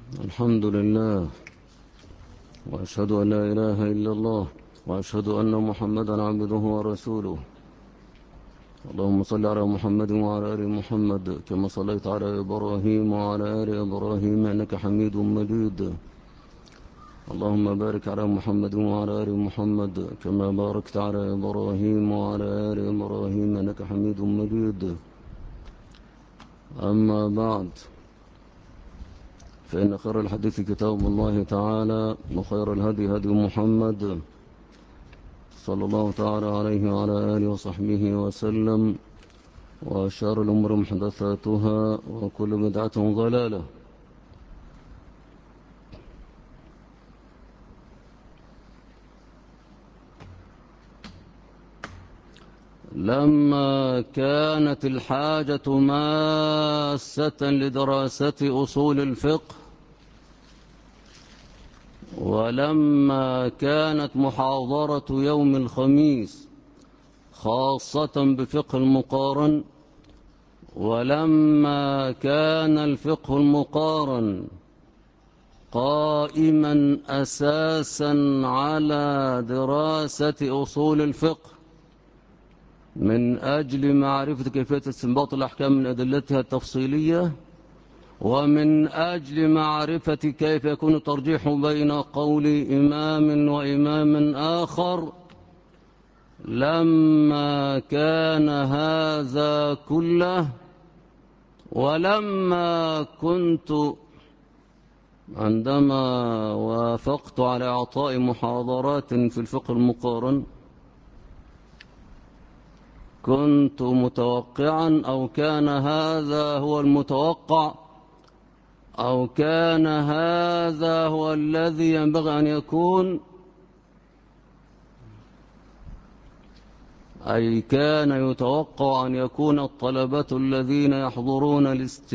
الحمد لله، وأشهد أن لا إله إلا الله، وأشهد أن محمدا عبده ورسوله. اللهم صل على محمد وعلى آل محمد كما صليت على إبراهيم وعلى آل إبراهيم إنك حميد مجيد. اللهم بارك على محمد وعلى آل محمد كما باركت على إبراهيم وعلى آل إبراهيم إنك حميد مجيد. أما بعد، فإن خير الحديث كتاب الله تعالى، وخير الهدي هدي محمد صلى الله تعالى عليه وعلى آله وصحبه وسلم، وشر الأمور محدثاتها، وكل بدعة ضلالة. لما كانت الحاجة ماسة لدراسة أصول الفقه، ولما كانت محاضرة يوم الخميس خاصة بفقه المقارن، ولما كان الفقه المقارن قائما أساسا على دراسة أصول الفقه من أجل معرفة كيفية استنباط الأحكام من أدلتها التفصيلية، ومن أجل معرفة كيف يكون الترجيح بين قول إمام وإمام آخر، لما كان هذا كله، ولما كنت عندما وافقت على إعطاء محاضرات في الفقه المقارن، كنت متوقعا، أو كان هذا هو المتوقع، أو كان هذا هو الذي ينبغي أن يكون، أي كان يتوقع أن يكون الطلبة الذين يحضرون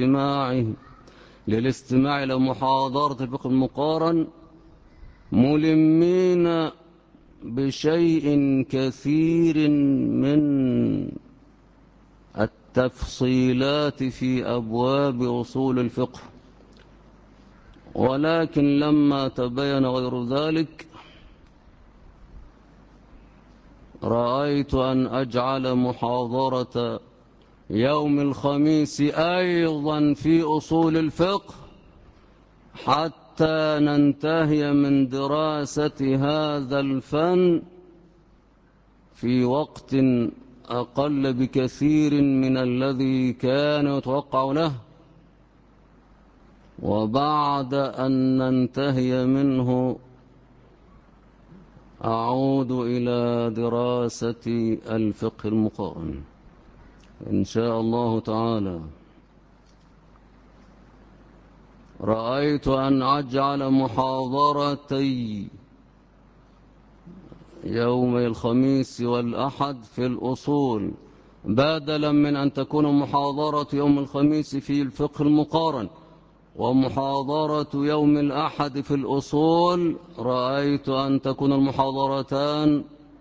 للاستماع إلى محاضرة الفقه المقارن ملمين بشيء كثير من التفصيلات في أبواب أصول الفقه. ولكن لما تبين غير ذلك، رأيت أن أجعل محاضرة يوم الخميس أيضا في أصول الفقه حتى ننتهي من دراسة هذا الفن في وقت أقل بكثير من الذي كان يتوقع له، وبعد أن ننتهي منه أعود إلى دراسة الفقه المقارن إن شاء الله تعالى. رأيت أن أجعل محاضرتي يومي الخميس والأحد في الأصول بدلا من أن تكون محاضرة يوم الخميس في الفقه المقارن ومحاضرة يوم الأحد في الأصول، رأيت أن تكون المحاضرتان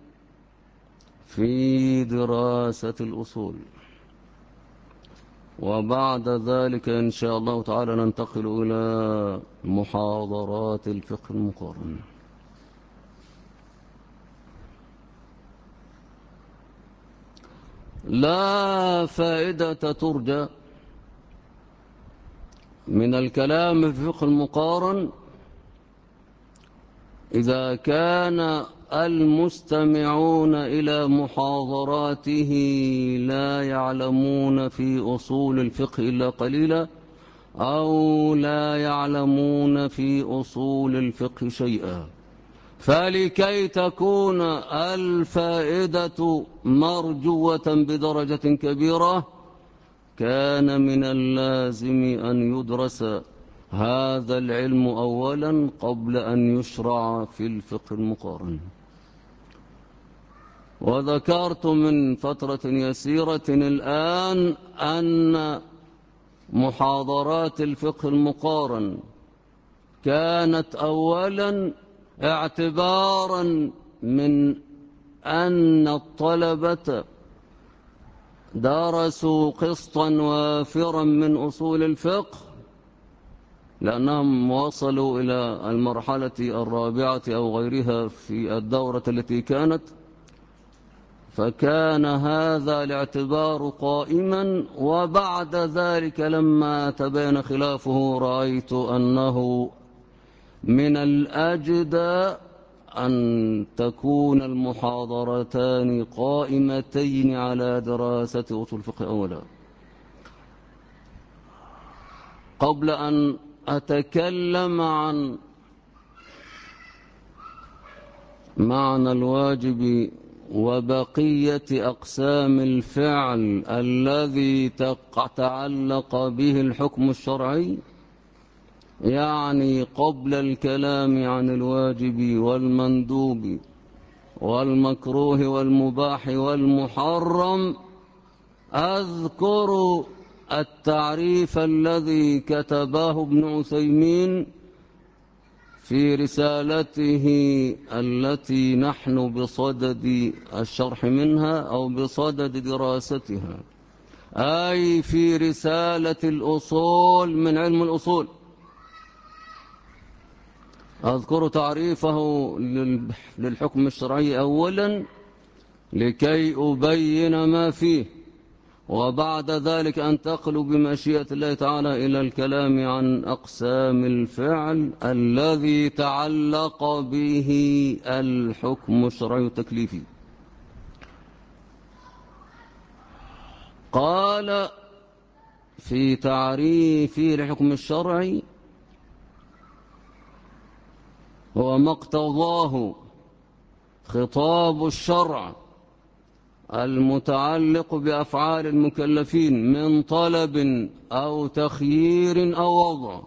في دراسة الأصول، وبعد ذلك إن شاء الله تعالى ننتقل إلى محاضرات الفقه المقارن. لا فائدة ترجى من الكلام في الفقه المقارن إذا كان المستمعون إلى محاضراته لا يعلمون في أصول الفقه إلا قليلا، أو لا يعلمون في أصول الفقه شيئا. فلكي تكون الفائدة مرجوة بدرجة كبيرة، كان من اللازم أن يدرس هذا العلم أولا قبل أن يشرع في الفقه المقارن. وذكرت من فترة يسيرة الآن أن محاضرات الفقه المقارن كانت أولا اعتبارا من أن الطلبة درسوا قسطا وافرا من أصول الفقه، لأنهم وصلوا إلى المرحلة الرابعة أو غيرها في الدورة التي كانت، فكان هذا الاعتبار قائما. وبعد ذلك لما تبين خلافه رأيت أنه من الأجدى أن تكون المحاضرتان قائمتين على دراسة أصول الفقه أولا. قبل أن أتكلم عن معنى الواجب وبقية أقسام الفعل الذي تعلق به الحكم الشرعي، يعني قبل الكلام عن الواجب والمندوب والمكروه والمباح والمحرم، أذكر التعريف الذي كتبه ابن عثيمين في رسالته التي نحن بصدد الشرح منها أو بصدد دراستها، أي في رسالة الأصول من علم الأصول. أذكر تعريفه للحكم الشرعي أولا لكي أبين ما فيه، وبعد ذلك أنتقل بمشيئة الله تعالى إلى الكلام عن أقسام الفعل الذي تعلق به الحكم الشرعي التكليفي. قال في تعريف الحكم الشرعي: هو ما اقتضاه خطاب الشرع المتعلق بأفعال المكلفين من طلب أو تخيير أو وضع.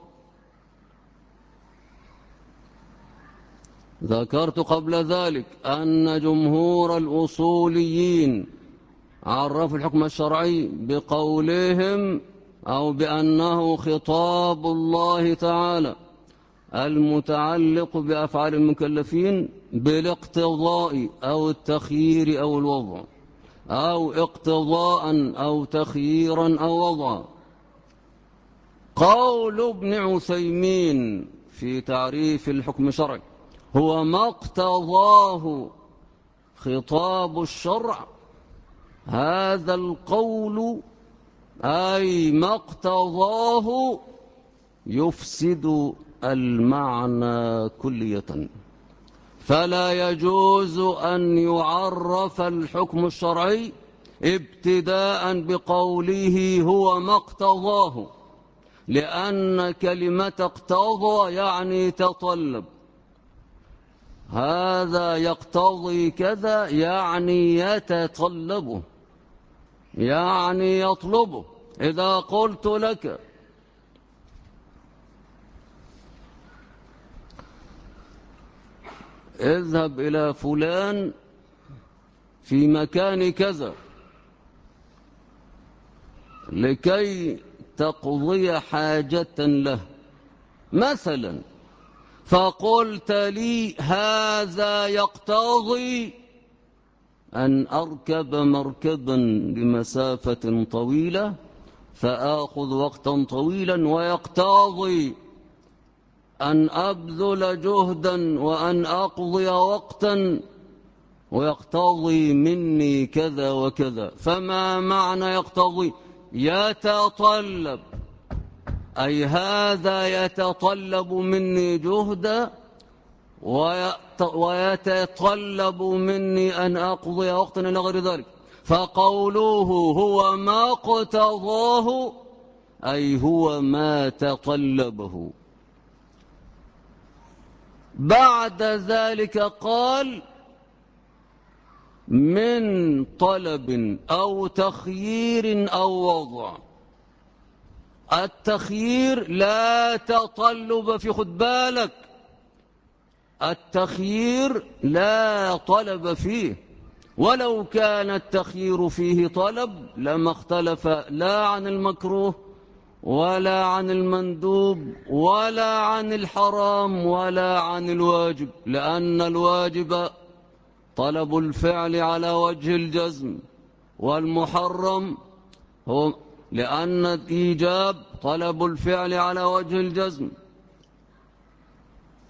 ذكرت قبل ذلك أن جمهور الأصوليين عرفوا الحكم الشرعي بقولهم أو بأنه خطاب الله تعالى المتعلق بأفعال المكلفين بالاقتضاء أو التخيير أو الوضع، أو اقتضاء أو تخييرا أو وضعا. قول ابن عثيمين في تعريف الحكم الشرعي: هو ما اقتضاه خطاب الشرع، هذا القول أي ما اقتضاه يفسد المعنى كلية، فلا يجوز أن يعرف الحكم الشرعي ابتداء بقوله هو ما اقتضاه، لأن كلمة اقتضى يعني تطلب، هذا يقتضي كذا يعني يتطلبه، يعني يطلبه. إذا قلت لك اذهب إلى فلان في مكان كذا لكي تقضي حاجة له مثلا، فقلت لي هذا يقتضي أن أركب مركبا لمسافة طويلة فآخذ وقتا طويلا، ويقتضي أن أبذل جهدا وأن أقضي وقتا، ويقتضي مني كذا وكذا. فما معنى يقتضي؟ يتطلب، أي هذا يتطلب مني جهدا ويتطلب مني أن أقضي وقتا إلى غير ذلك. فقوله هو ما اقتضاه أي هو ما تطلبه. بعد ذلك قال من طلب أو تخيير أو وضع. التخيير لا تطلب فيه، خد بالك، التخيير لا طلب فيه، ولو كان التخيير فيه طلب لما اختلف لا عن المكروه ولا عن المندوب ولا عن الحرام ولا عن الواجب، لأن الواجب طلب الفعل على وجه الجزم، والمحرم هو لأن الإيجاب طلب الفعل على وجه الجزم،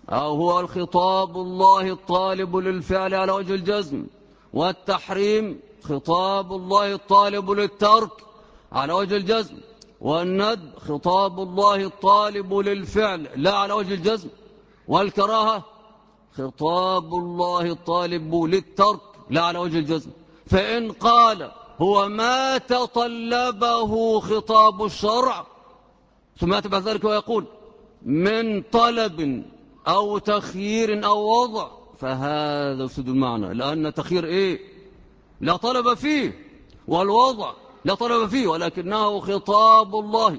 أو هو الخطاب الله الطالب للفعل على وجه الجزم، والتحريم خطاب الله الطالب للترك على وجه الجزم، والندب خطاب الله الطالب للفعل لا على وجه الجزم، والكراهة خطاب الله الطالب للترك لا على وجه الجزم. فإن قال هو ما تطلبه خطاب الشرع ثم يتبع ذلك ويقول من طلب أو تخيير أو وضع، فهذا يفسد المعنى، لأن تخيير إيه؟ لا طلب فيه، والوضع لا طلب فيه، ولكنه خطاب الله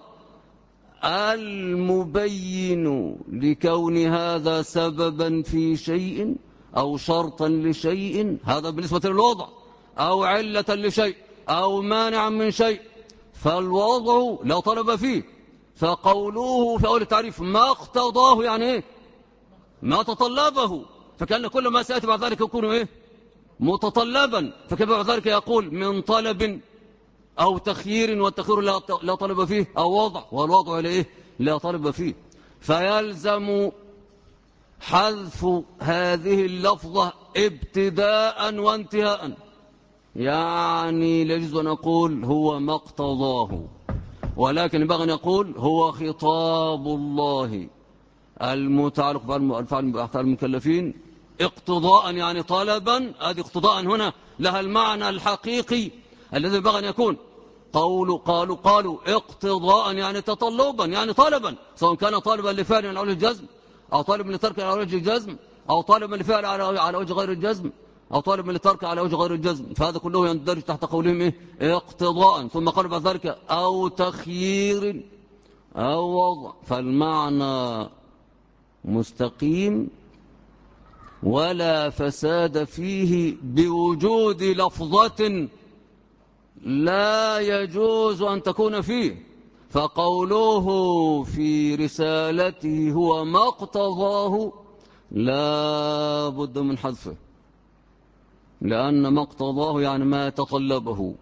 المبين لكون هذا سببا في شيء أو شرطا لشيء، هذا بالنسبة للوضع، أو علة لشيء أو مانعا من شيء، فالوضع لا طلب فيه. فقوله في أول التعريف ما اقتضاه يعني إيه؟ ما تطلبه، فكأن كل ما سيأتي بعد ذلك يكون إيه؟ متطلبا. فكيف بعد ذلك يقول من طلب أو تخيير، والتخيير لا طلب فيه، أو وضع والوضع لإيه؟ لا طلب فيه. فيلزم حذف هذه اللفظة ابتداء وانتهاء، يعني لا يجوز أن نقول هو ما اقتضاه، ولكن ينبغي أن نقول هو خطاب الله المتعلق بأفعال المكلفين اقتضاء، يعني طلبا. هذه اقتضاء هنا لها المعنى الحقيقي الذي ينبغي أن يكون. قالوا اقتضاء يعني تطلبا، يعني طلبا، سواء كان طالبا لفعل على وجه الجزم، أو طالبا لترك على وجه الجزم، أو طالبا لفعل على وجه غير الجزم، أو طالبا لترك على وجه غير الجزم، فهذا كله يندرج تحت قولهم إيه؟ اقتضاء. ثم قال بعد ذلك أو تخيير أو وضع، فالمعنى مستقيم ولا فساد فيه بوجود لفظة لا يجوز أن تكون فيه. فقوله في رسالته هو ما اقتضاه لا بد من حذفه، لأن ما اقتضاه يعني ما تطلبه.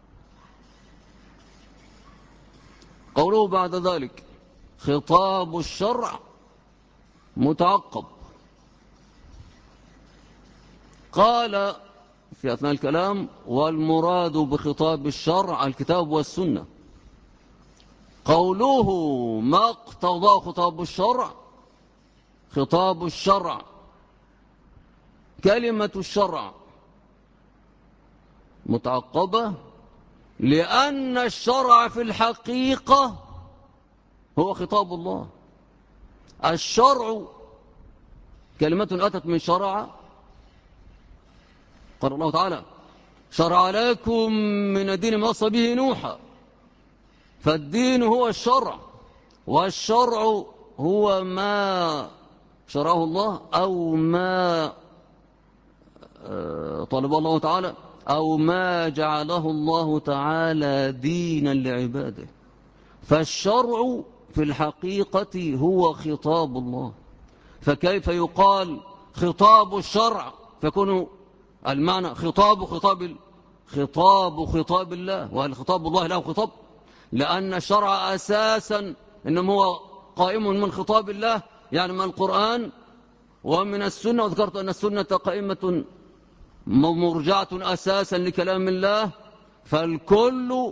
قوله بعد ذلك خطاب الشرع متعقب، قال في أثناء الكلام والمراد بخطاب الشرع الكتاب والسنة. قوله ما اقتضى خطاب الشرع، خطاب الشرع كلمة الشرع متعقبة، لأن الشرع في الحقيقة هو خطاب الله. الشرع كلمة أتت من شرع، قال الله تعالى شرع لكم من الدين ما وصى به نوحا، فالدين هو الشرع، والشرع هو ما شرعه الله أو ما طلبه الله تعالى أو ما جعله الله تعالى دينا لعباده. فالشرع في الحقيقة هو خطاب الله، فكيف يقال خطاب الشرع فيكون المعنى خطاب الله؟ وهل خطاب الله له خطاب؟ لأن الشرع أساسا إنما هو قائم من خطاب الله، يعني من القرآن ومن السنة، وذكرت أن السنة قائمة مرجعة أساسا لكلام الله، فالكل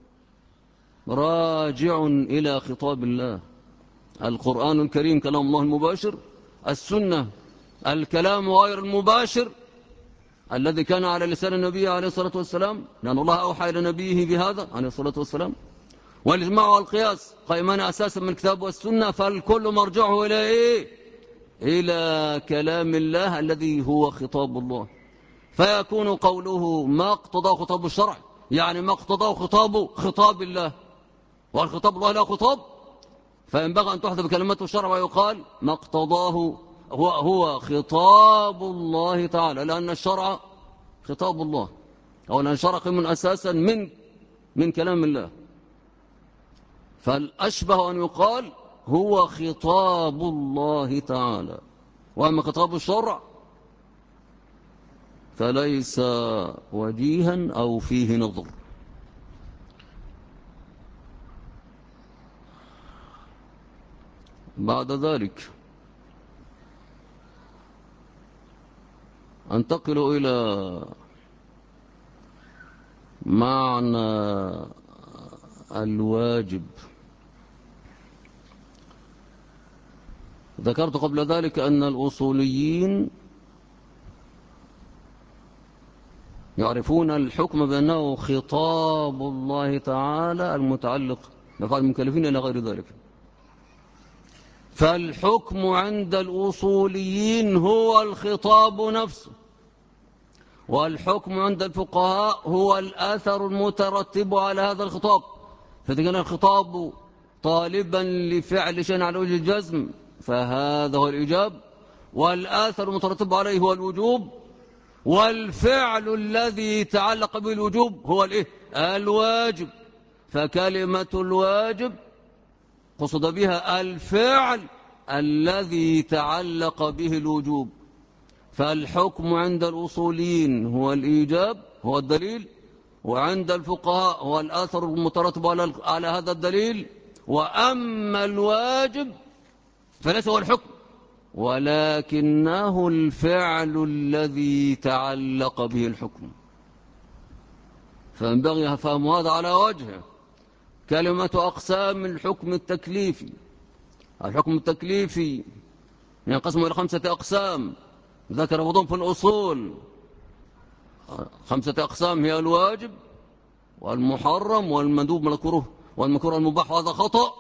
راجع إلى خطاب الله. القرآن الكريم كلام الله المباشر، السنة الكلام غير المباشر الذي كان على لسان النبي عليه الصلاة والسلام، لأن الله أوحى إلى نبيه بهذا عليه الصلاة والسلام، والإجماع والقياس قائمان أساسا من الكتاب والسنة، فالكل مرجعه إلى إيه؟ إلى كلام الله الذي هو خطاب الله. فيكون قوله ما اقتضاه خطاب الشرع يعني ما اقتضاه خطاب الله، والخطاب الله لا خطاب، فينبغي أن تحذف كلمة الشرع ويقال ما اقتضاه هو خطاب الله تعالى، لأن الشرع خطاب الله، أو لأن الشرع من أساسا من كلام الله، فالأشبه أن يقال هو خطاب الله تعالى. وأما خطاب الشرع فليس وجيها أو فيه نظر. بعد ذلك أنتقل إلى معنى الواجب. ذكرت قبل ذلك أن الأصوليين يعرفون الحكم بأنه خطاب الله تعالى المتعلق بأفعال المكلفين إلى غير ذلك. فالحكم عند الأصوليين هو الخطاب نفسه، والحكم عند الفقهاء هو الأثر المترتب على هذا الخطاب. فإذا كان الخطاب طالبا لفعل شيء على وجه الجزم فهذا هو الإيجاب، والآثر المترتب عليه هو الوجوب، والفعل الذي تعلق بالوجوب هو الواجب. فكلمة الواجب قصد بها الفعل الذي تعلق به الوجوب. فالحكم عند الأصوليين هو الإيجاب، هو الدليل، وعند الفقهاء هو الآثر المترتب على هذا الدليل. وأما الواجب فليس هو الحكم، ولكنه الفعل الذي تعلق به الحكم. فينبغي فهم هذا على وجهه. كلمة أقسام الحكم التكليفي، الحكم التكليفي ينقسم إلى 5 أقسام ذكر بعضهم في الأصول. 5 أقسام هي الواجب والمحرم والمندوب والمكروه والمكروه المباح. وهذا خطأ،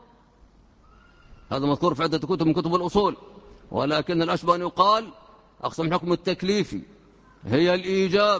هذا مذكور في عدة كتب من كتب الأصول، ولكن الأشبه أن يقال أقسام الحكم التكليفي هي الإيجاب،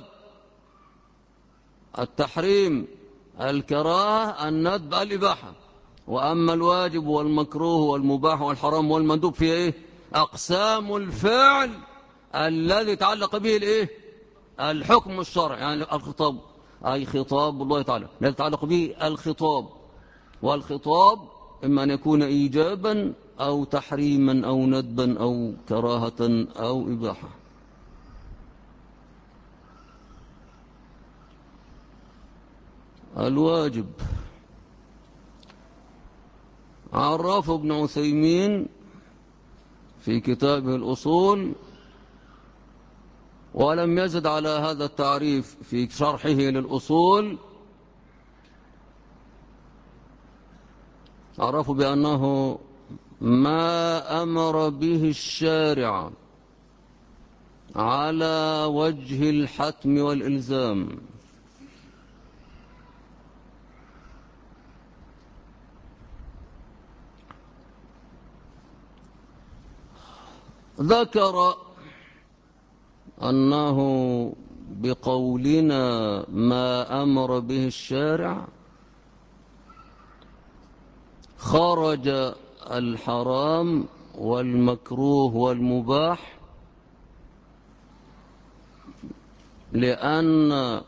التحريم، الكراهة، الندب، الإباحة. وأما الواجب والمكروه والمباح والحرام والمندوب في أقسام الفعل الذي تعلق به الحكم الشرعي، يعني الخطاب، أي خطاب الله تعالى الذي يتعلق به الخطاب. والخطاب إما أن يكون إيجابا أو تحريما أو ندبا أو كراهة أو إباحة. الواجب عرفه ابن عثيمين في كتابه الأصول، ولم يزد على هذا التعريف في شرحه للأصول. عرفوا بأنه ما أمر به الشارع على وجه الحتم والإلزام. ذكر أنه بقولنا ما أمر به الشارع خرج الحرام والمكروه والمباح، لأن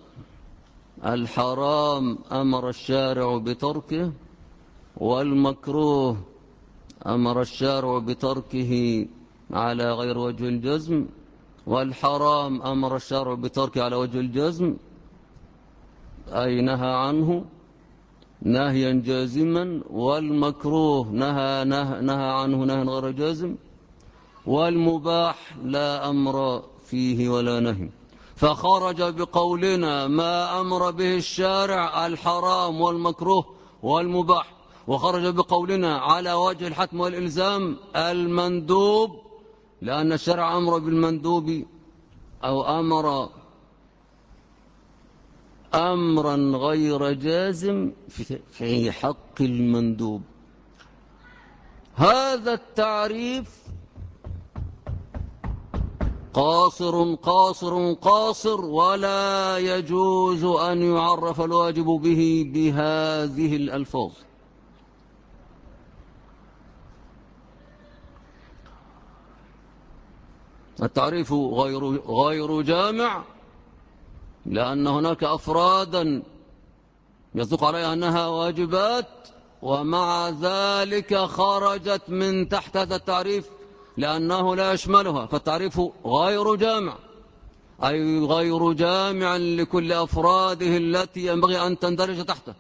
الحرام أمر الشارع بتركه، والمكروه أمر الشارع بتركه على غير وجه الجزم، والحرام أمر الشارع بتركه على وجه الجزم أي نهى عنه نهيا جازما، والمكروه نهى عنه نهيا غير جازم، والمباح لا أمر فيه ولا نهي. فخرج بقولنا ما أمر به الشارع الحرام والمكروه والمباح، وخرج بقولنا على وجه الحتم والإلزام المندوب، لأن الشرع أمر بالمندوب أو أمر أمرا غير جازم في حق المندوب. هذا التعريف قاصر قاصر قاصر، ولا يجوز أن يعرف الواجب به بهذه الألفاظ. التعريف غير جامع، لأن هناك أفرادا يصدق عليها أنها واجبات، ومع ذلك خرجت من تحت هذا التعريف لأنه لا يشملها. فالتعريف غير جامع، أي غير جامع لكل أفراده التي ينبغي أن تندرج تحته.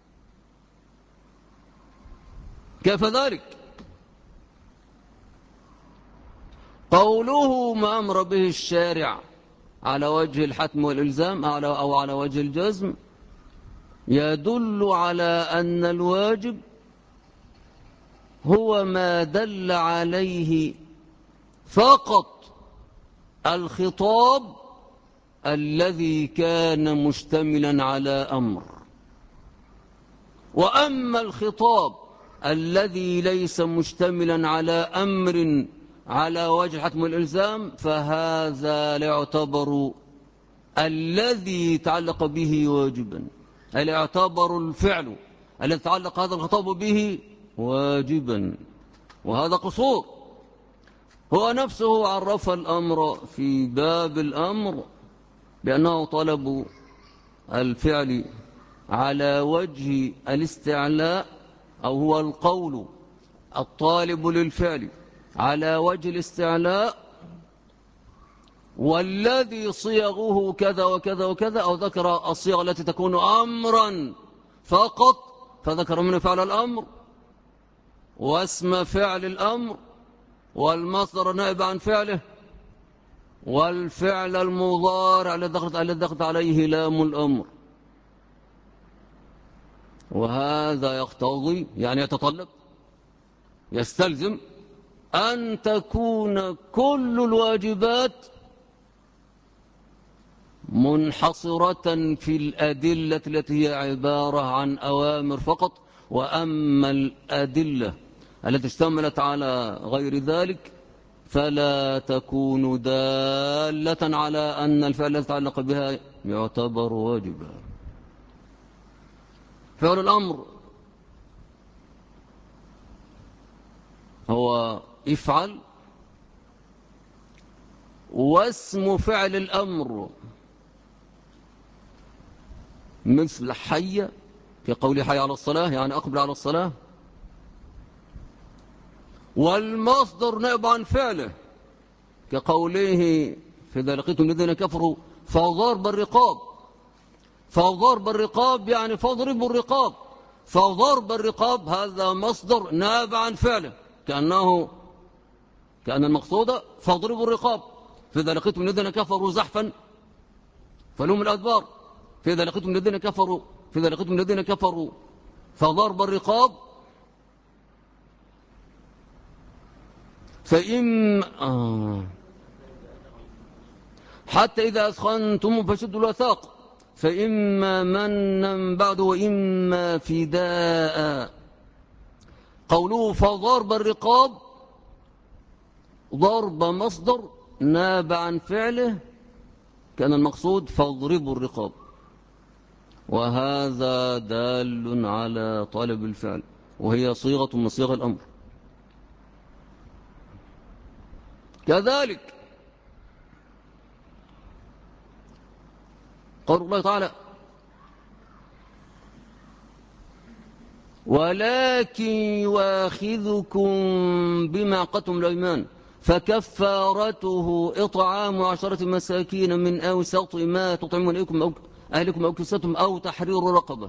كيف ذلك؟ قوله ما أمر به الشارع على وجه الحتم والإلزام أو على وجه الجزم يدل على أن الواجب هو ما دل عليه فقط الخطاب الذي كان مشتملا على أمر. وأما الخطاب الذي ليس مشتملا على أمر على وجه الحتم والإلزام فهذا لا يعتبر الذي تعلق به واجبا، لا يعتبر الفعل الذي تعلق هذا الخطاب به واجبا، وهذا قصور. هو نفسه عرف الأمر في باب الأمر بأنه طلب الفعل على وجه الاستعلاء، أو هو القول الطالب للفعل على وجه الاستعلاء، والذي صيغه كذا وكذا وكذا، أو ذكر الصيغ التي تكون أمرا فقط فذكر منه فعل الأمر واسم فعل الأمر والمصدر نائب عن فعله والفعل المضارع الذي دخلت عليه لام الأمر. وهذا يقتضي يعني يتطلب يستلزم أن تكون كل الواجبات منحصرة في الأدلة التي هي عبارة عن أوامر فقط. وأما الأدلة التي اشتملت على غير ذلك فلا تكون دالة على أن الفعل الذي يتعلق بها يعتبر واجبا. فعل الأمر هو افعل، واسم فعل الأمر مثل حي كقول حي على الصلاة يعني أقبل على الصلاة، والمصدر نائب عن فعله كقوله فإذا لقيتم الذين كفروا فضرب الرقاب. فضرب الرقاب يعني فاضربوا الرقاب، فضرب الرقاب هذا مصدر نائب عن فعله كأن المقصود فاضربوا الرقاب. فإذا لقيتم الذين كفروا زحفا فلهم الأدبار. فإذا لقيتم الذين كفروا فضرب الرقاب حتى إذا أثخنتم فشدوا الوثاق فإما منا بعد وإما فداء. قوله فضرب الرقاب ضرب مصدر ناب عن فعله كان المقصود فاضربوا الرقاب، وهذا دال على طلب الفعل وهي صيغة من صيغ الأمر. كذلك قول الله تعالى ولكن يواخذكم بما عقدتم الأيمان فكفارته إطعام 10 مساكين من أوسط ما تطعمون أهلكم أو كسوتهم أو تحرير رقبة،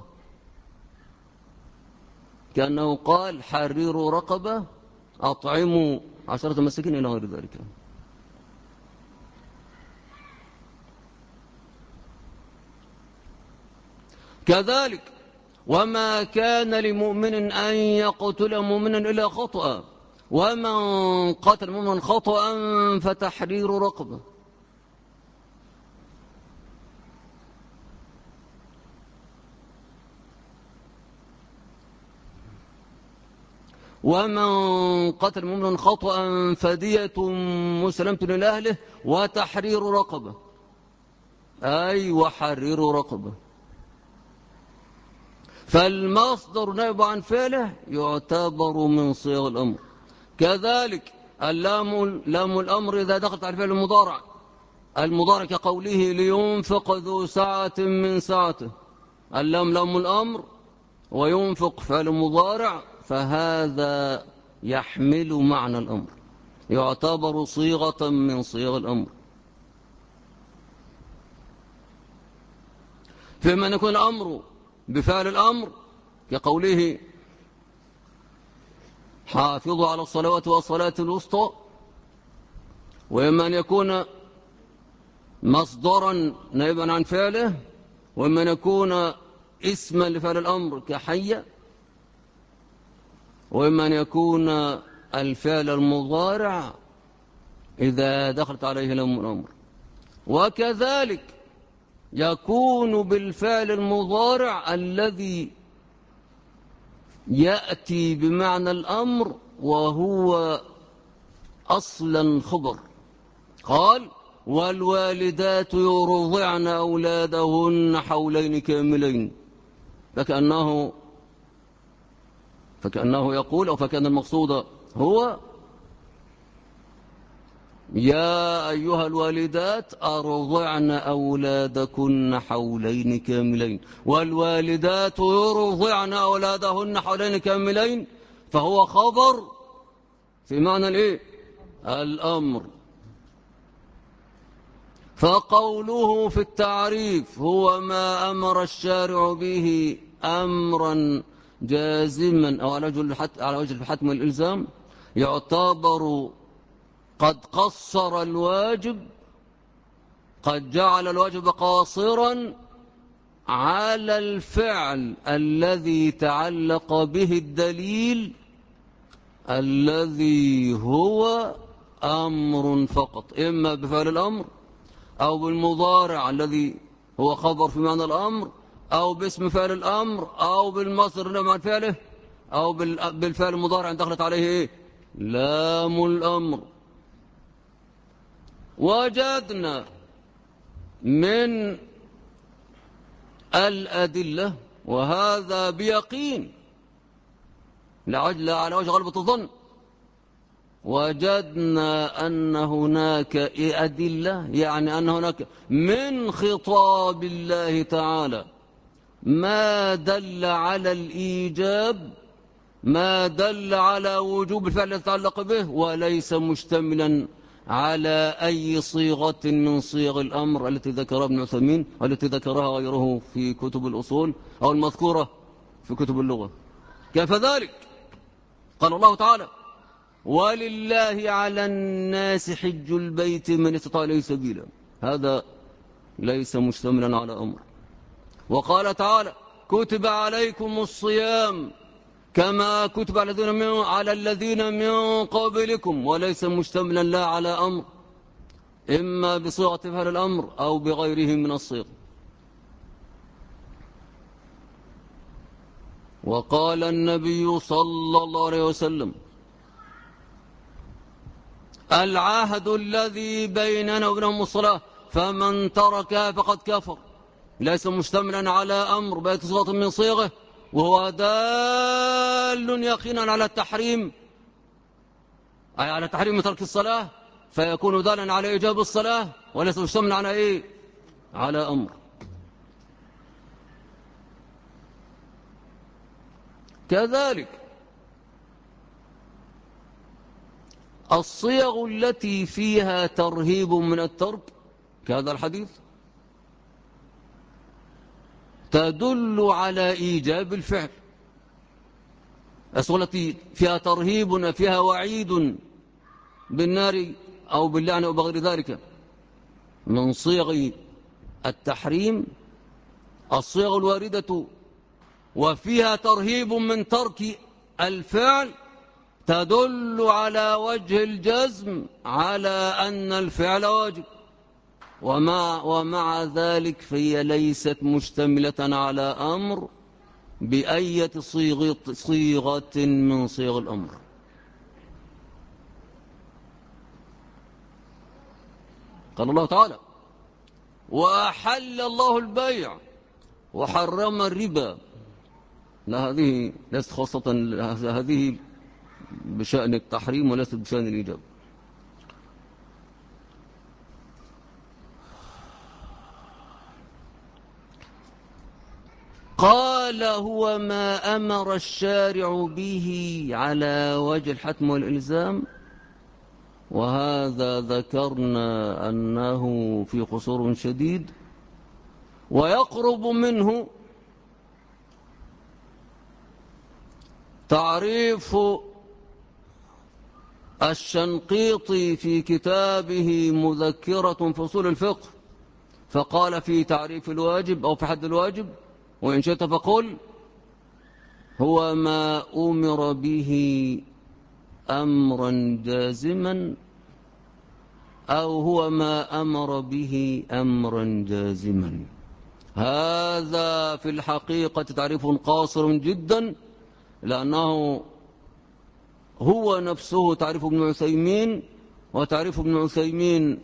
كأنه قال حرروا رقبة أطعموا 10 مساكين إلى غير ذلك. كذلك وما كان لمؤمن أن يقتل مؤمنا إلا خطأ ومن قتل مؤمنا خطأ فتحرير رقبة. ومن قتل مؤمنا خطأ فدية مسلمة لأهله وتحرير رقبة أي وحرر رقبة. فالمصدر نائب عن فعله يعتبر من صيغ الأمر. كذلك لام الأمر إذا دخلت على الفعل المضارع كقوله لينفق ذو سعة من سعته، اللام لام الأمر وينفق فعل مضارع فهذا يحمل معنى الأمر يعتبر صيغة من صيغ الأمر. فيما يكون الأمر بفعل الأمر كقوله حافظوا على الصلوات والصلاة الوسطى، وإما أن يكون مصدرا نائبا عن فعله، وإما أن يكون اسما لفعل الأمر كحي، وإما أن يكون الفعل المضارع إذا دخلت عليه لام الأمر. وكذلك يكون بالفعل المضارع الذي يأتي بمعنى الأمر وهو أصلا خبر. قال والوالدات يرضعن أولادهن حولين كاملين، فكأنه يقول، أو فكأن المقصود هو يا أيها الوالدات أرضعن أولادكن حولين كاملين. والوالدات يرضعن أولادهن حولين كاملين، فهو خبر في معنى الإيه؟ الأمر. فقوله في التعريف هو ما أمر الشارع به أمرا جازما أو على وجه الحتم والإلزام، يعتبر قد قصر الواجب، قد جعل الواجب قاصرا على الفعل الذي تعلق به الدليل الذي هو أمر فقط، إما بفعل الأمر أو بالمضارع الذي هو خبر في معنى الأمر، أو باسم فعل الأمر، أو بالمصدر مع فعله، أو بالفعل المضارع دخلت عليه إيه؟ لام الأمر. وجدنا من الأدلة، وهذا بيقين لا على وجه غلبة الظن، وجدنا أن هناك أدلة، يعني أن هناك من خطاب الله تعالى ما دل على الإيجاب، ما دل على وجوب الفعل يتعلق به، وليس مشتملا على أي صيغة من صيغ الأمر التي ذكرها ابن عثيمين والتي ذكرها غيره في كتب الأصول أو المذكورة في كتب اللغة. كيف ذلك؟ قال الله تعالى ولله على الناس حج البيت من استطاع إليه سبيلا، هذا ليس مشتملا على أمر. وقال تعالى كتب عليكم الصيام كما كتب على الذين من قبلكم، وليس مشتملا لا على أمر إما بصيغة فعل الأمر أو بغيره من الصيغ. وقال النبي صلى الله عليه وسلم العهد الذي بيننا وبينهم الصلاة فمن تركها فقد كفر، ليس مشتملا على أمر بأي صيغة من صيغه، وهو دال يقينا على التحريم، أي على تحريم ترك الصلاة، فيكون دالا على إيجاب الصلاة، وليس مشتملا على إيه؟ على أمر. كذلك الصيغ التي فيها ترهيب من الترك كهذا الحديث تدل على إيجاب الفعل. الصيغ التي فيها ترهيب وفيها وعيد بالنار أو باللعنة أو بغير ذلك من صيغ التحريم، الصيغ الواردة وفيها ترهيب من ترك الفعل تدل على وجه الجزم على أن الفعل واجب، ومع ذلك فهي ليست مشتملة على أمر بأية صيغة من صيغ الأمر. قال الله تعالى وأحل الله البيع وحرم الربا. لا، هذه ليست خاصة، هذه بشأن التحريم وليست بشأن الإيجاب. قال هو ما أمر الشارع به على وجه الحتم والإلزام، وهذا ذكرنا أنه في قصور شديد، ويقرب منه تعريف الشنقيطي في كتابه مذكرة في أصول الفقه فقال في تعريف الواجب أو في حد الواجب: وإن شئت فقل هو ما أمر به أمرا جازما، أو هو ما أمر به أمرا جازما. هذا في الحقيقة تعريف قاصر جدا، لأنه هو نفسه تعريف ابن عثيمين، وتعريف ابن عثيمين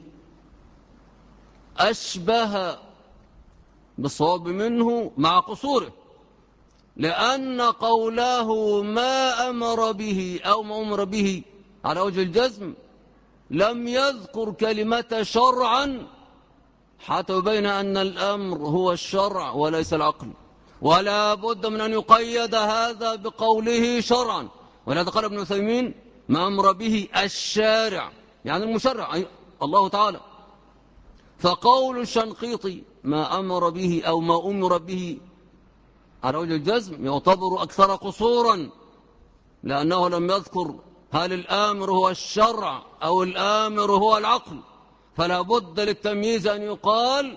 أشبه بالصواب منه مع قصوره، لأن قوله ما أمر به أو ما أمر به على وجه الجزم لم يذكر كلمة شرعا حتى يبين أن الأمر هو الشرع وليس العقل، ولا بد من أن يقيد هذا بقوله شرعا. ولهذا قال ابن عثيمين ما أمر به الشارع، يعني المشرع أي الله تعالى. فقول الشنقيطي ما أمر به أو ما أمر به على وجه الجزم يعتبر أكثر قصورا، لأنه لم يذكر هل الآمر هو الشرع أو الآمر هو العقل، فلا بد للتمييز أن يقال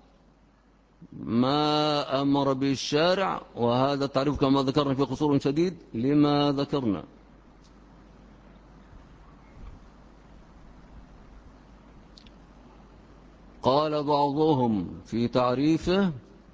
ما أمر به الشارع، وهذا التعريف كما ذكرنا في قصور شديد لما ذكرنا. قال بعضهم في تعريفه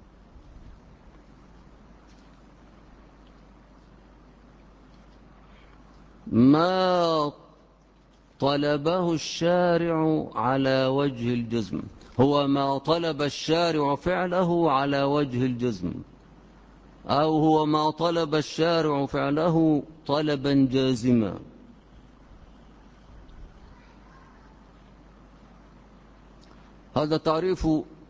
ما طلبه الشارع على وجه الجزم، هو ما طلب الشارع فعله على وجه الجزم، أو هو ما طلب الشارع فعله طلبا جازما. هذا تعريف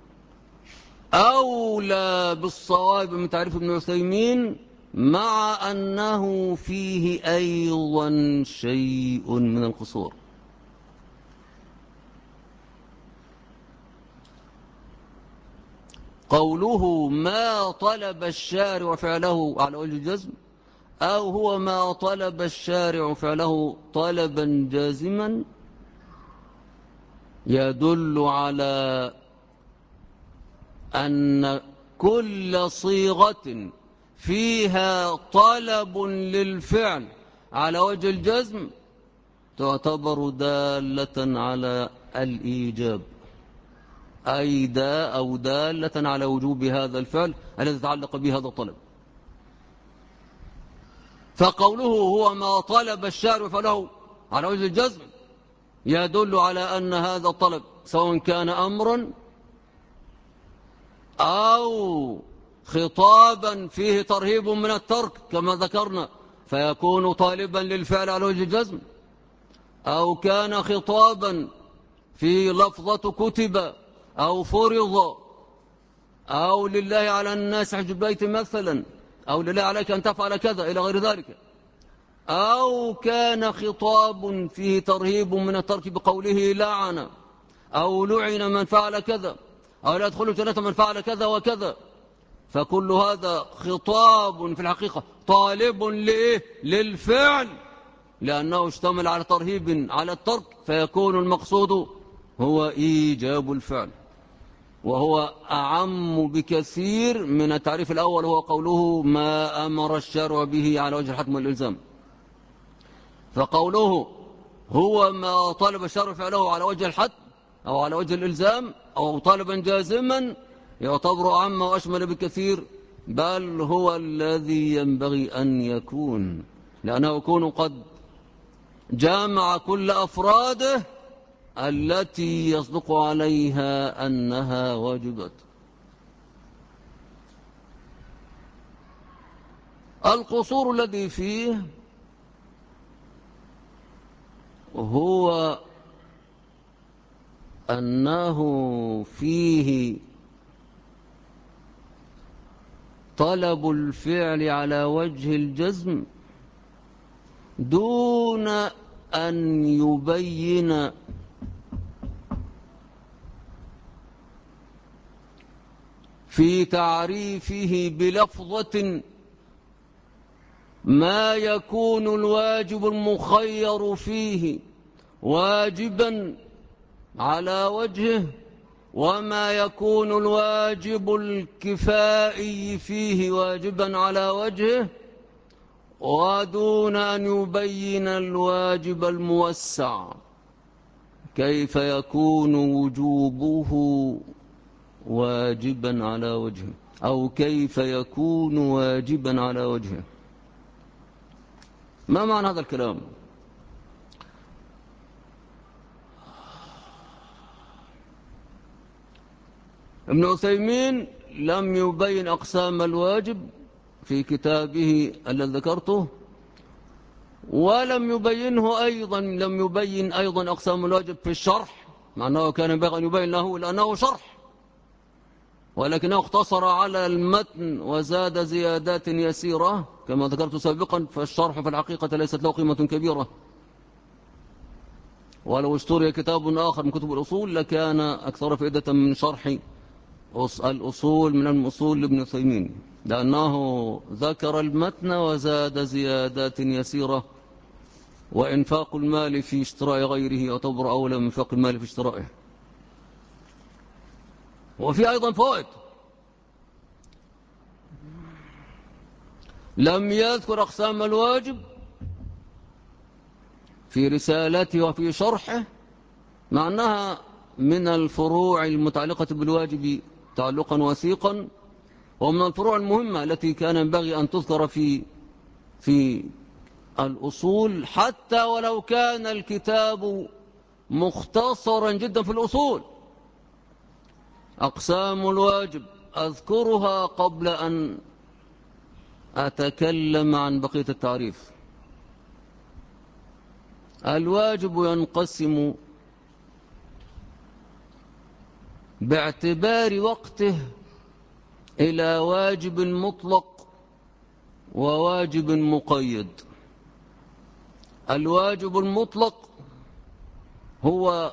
أولى بالصواب من تعريف ابن عثيمين، مع أنه فيه أيضا شيء من القصور. قوله ما طلب الشارع فعله على وجه الجزم، أو هو ما طلب الشارع فعله طلبا جازما، يدل على أن كل صيغة فيها طلب للفعل على وجه الجزم تعتبر دالة على الإيجاب، أي أو دالة على وجوب هذا الفعل الذي يتعلق به هذا الطلب. فقوله هو ما طلب الشارع فله على وجه الجزم يدل على أن هذا الطلب سواء كان أمرا أو خطابا فيه ترهيب من الترك كما ذكرنا فيكون طالبا للفعل على وجه الجزم، أو كان خطابا في لفظة كتب أو فرض، أو لله على الناس حج البيت مثلا، أو لله عليك أن تفعل كذا إلى غير ذلك، أو كان خطاب فيه ترهيب من الترك بقوله لعن أو لعن من فعل كذا، أو لا يدخل الجنة من فعل كذا وكذا. فكل هذا خطاب في الحقيقة طالب للفعل، لأنه اشتمل على ترهيب على الترك، فيكون المقصود هو إيجاب الفعل، وهو أعم بكثير من التعريف الأول، هو قوله ما أمر الشارع به على وجه الحتم والإلزام. فقوله هو ما طلب الشارع فعله على وجه الحتم أو على وجه الإلزام أو طالبا جازما يعتبر أعم وأشمل بكثير، بل هو الذي ينبغي أن يكون، لأنه يكون قد جامع كل أفراده التي يصدق عليها أنها واجبات. القصور الذي فيه هو أنه فيه طلب الفعل على وجه الجزم دون أن يبين في تعريفه بلفظة ما يكون الواجب المخير فيه واجبا على وجهه، وما يكون الواجب الكفائي فيه واجبا على وجهه، ودون أن يبين الواجب الموسع كيف يكون وجوبه واجبا على وجهه، أو كيف يكون واجبا على وجهه. ما معنى هذا الكلام؟ ابن عثيمين لم يبين أقسام الواجب في كتابه الذي ذكرته، ولم يبين أيضا أقسام الواجب في الشرح، مع أنه كان ينبغي أن يبين له لأنه شرح، ولكنه اقتصر على المتن وزاد زيادات يسيرة كما ذكرت سابقا. فالشرح في الحقيقة ليست له قيمة كبيرة، ولو اشتري كتاب آخر من كتب الأصول لكان أكثر فائدة من شرح الأصول من الأصول لابن عثيمين، لأنه ذكر المتن وزاد زيادات يسيرة. وإنفاق المال في اشتراء غيره يعتبر أولى من إنفاق المال في اشترائه. وفي أيضا فوائد. لم يذكر أقسام الواجب في رسالته وفي شرحه، مع أنها من الفروع المتعلقة بالواجب تعلقا وثيقا، ومن الفروع المهمة التي كان ينبغي أن تذكر في الأصول، حتى ولو كان الكتاب مختصرا جدا في الأصول. أقسام الواجب أذكرها قبل أن أتكلم عن بقية التعريف. الواجب ينقسم باعتبار وقته إلى واجب مطلق وواجب مقيد. الواجب المطلق هو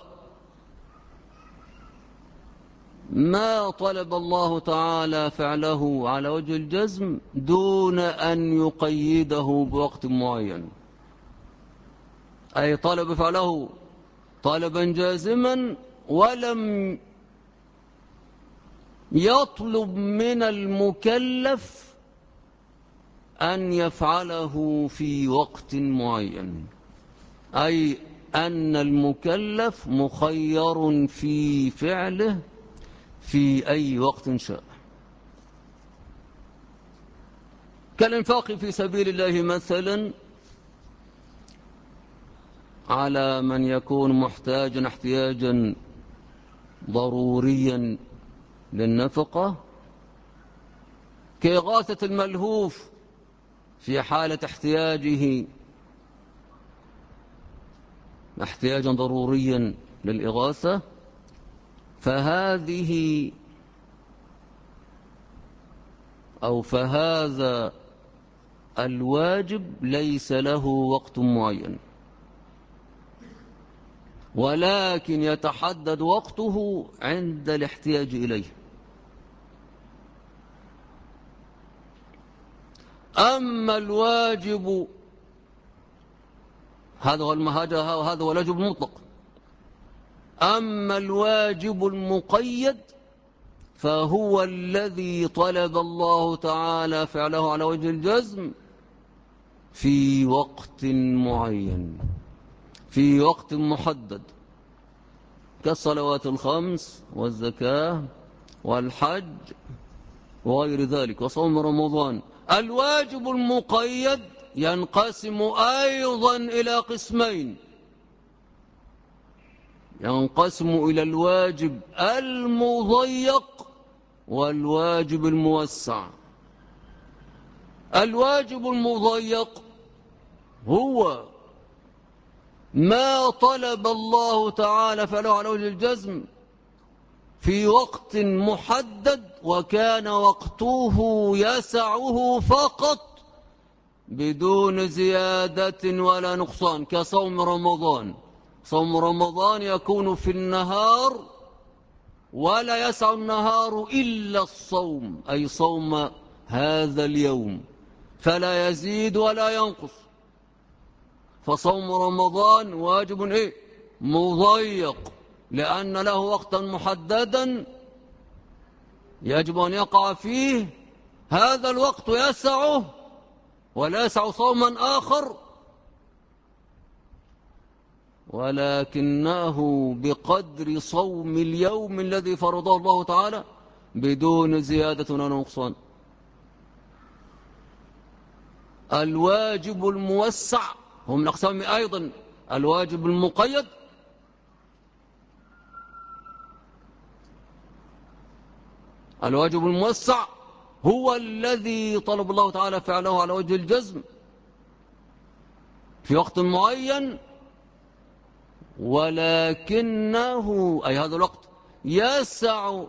ما طلب الله تعالى فعله على وجه الجزم دون أن يقيده بوقت معين، أي طلب فعله طلبا جازما ولم يطلب من المكلف أن يفعله في وقت معين، أي أن المكلف مخير في فعله في أي وقت شاء. كالإنفاق في سبيل الله مثلا على من يكون محتاجا احتياجا ضروريا للنفقة، كإغاثة الملهوف في حالة احتياجه احتياجا ضروريا للإغاثة. فهذا الواجب ليس له وقت معين، ولكن يتحدد وقته عند الاحتياج إليه. أما الواجب هذا هو الواجب المطلق. أما الواجب المقيد فهو الذي طلب الله تعالى فعله على وجه الجزم في وقت معين، في وقت محدد، كالصلوات الخمس والزكاة والحج وغير ذلك وصوم رمضان. الواجب المقيد ينقسم أيضا إلى قسمين، ينقسم إلى الواجب المضيق والواجب الموسع. الواجب المضيق هو ما طلب الله تعالى فعله على وجه الجزم في وقت محدد، وكان وقته يسعه فقط بدون زيادة ولا نقصان، كصوم رمضان. صوم رمضان يكون في النهار ولا يسع النهار إلا الصوم، أي صوم هذا اليوم، فلا يزيد ولا ينقص. فصوم رمضان واجب مضيق لأن له وقتا محددا يجب أن يقع فيه، هذا الوقت يسعه ولا يسع صوما آخر، ولكنه بقدر صوم اليوم الذي فرضه الله تعالى بدون زيادة ولا نقصان. الواجب الموسع هم من أقسام أيضا الواجب المقيد. الواجب الموسع هو الذي طلب الله تعالى فعله على وجه الجزم في وقت معين، ولكنه أي هذا الوقت يسع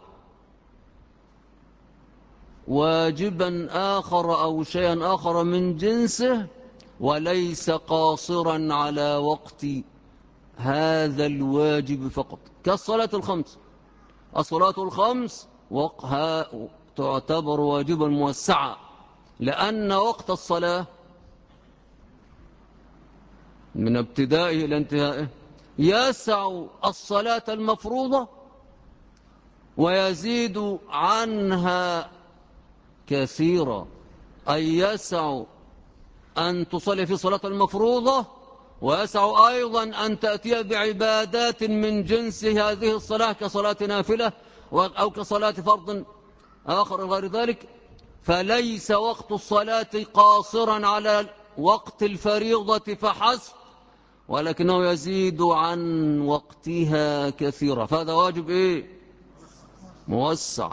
واجبا آخر أو شيئا آخر من جنسه، وليس قاصرا على وقت هذا الواجب فقط، كالصلاة الخمس. الصلاة الخمس تعتبر واجبا موسعا، لأن وقت الصلاة من ابتدائه إلى انتهائه يسع الصلاة المفروضة ويزيد عنها كثيرا، أي يسع أن تصلي في صلاة المفروضة، ويسع أيضا أن تأتي بعبادات من جنس هذه الصلاة كصلاة نافلة أو كصلاة فرض آخر غير ذلك. فليس وقت الصلاة قاصرا على وقت الفريضة فحسب، ولكنه يزيد عن وقتها كثيرا، فهذا واجب إيه؟ موسع.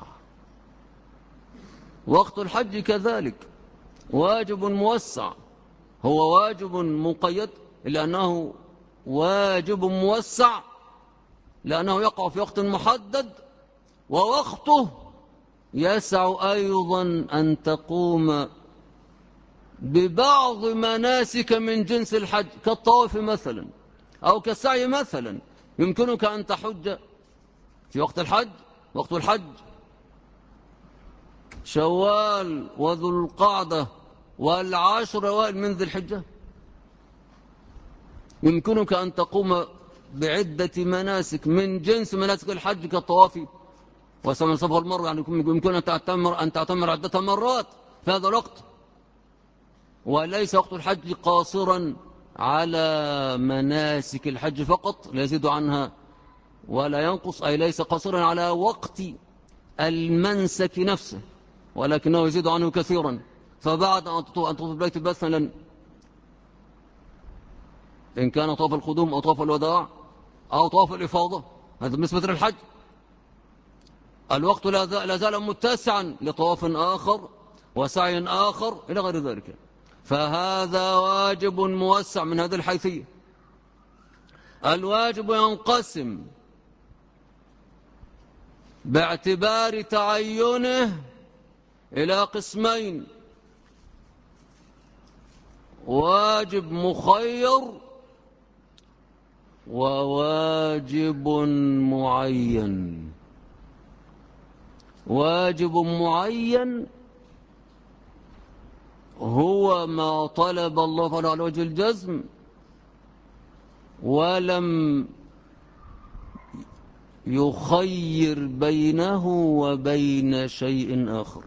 وقت الحج كذلك واجب موسع، هو واجب مقيد لأنه واجب موسع، لأنه يقع في وقت محدد، ووقته يسع أيضا أن تقوم ببعض مناسك من جنس الحج كالطواف مثلا أو كالسعي مثلا. يمكنك أن تحج في وقت الحج، وقت الحج شوال وذو القعدة والعشر أوائل من ذي الحجة، يمكنك أن تقوم بعدة مناسك من جنس مناسك الحج كالطواف وسمع صفه المرة، يعني يمكن أن تعتمر عدة مرات في هذا الوقت. وليس وقت الحج قاصرا على مناسك الحج فقط لا يزيد عنها ولا ينقص، أي ليس قاصرا على وقت المنسك نفسه، ولكنه يزيد عنه كثيرا. فبعد أن تطوف البيت مثلا إن كان طواف القدوم أو طواف الوداع أو طواف الإفاضة، هذا بالنسبة للحج، الوقت لا زال متسعا لطواف آخر وسعي آخر إلى غير ذلك. فهذا واجب موسع من هذه الحيثية. الواجب ينقسم باعتبار تعينه إلى قسمين: واجب مخير وواجب معين. واجب معين هو ما طلب الله تعالى على وجه الجزم ولم يخير بينه وبين شيء آخر،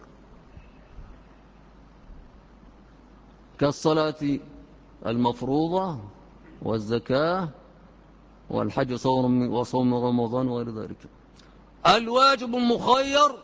كالصلاة المفروضة والزكاة والحج وصوم رمضان وغير ذلك. الواجب المخير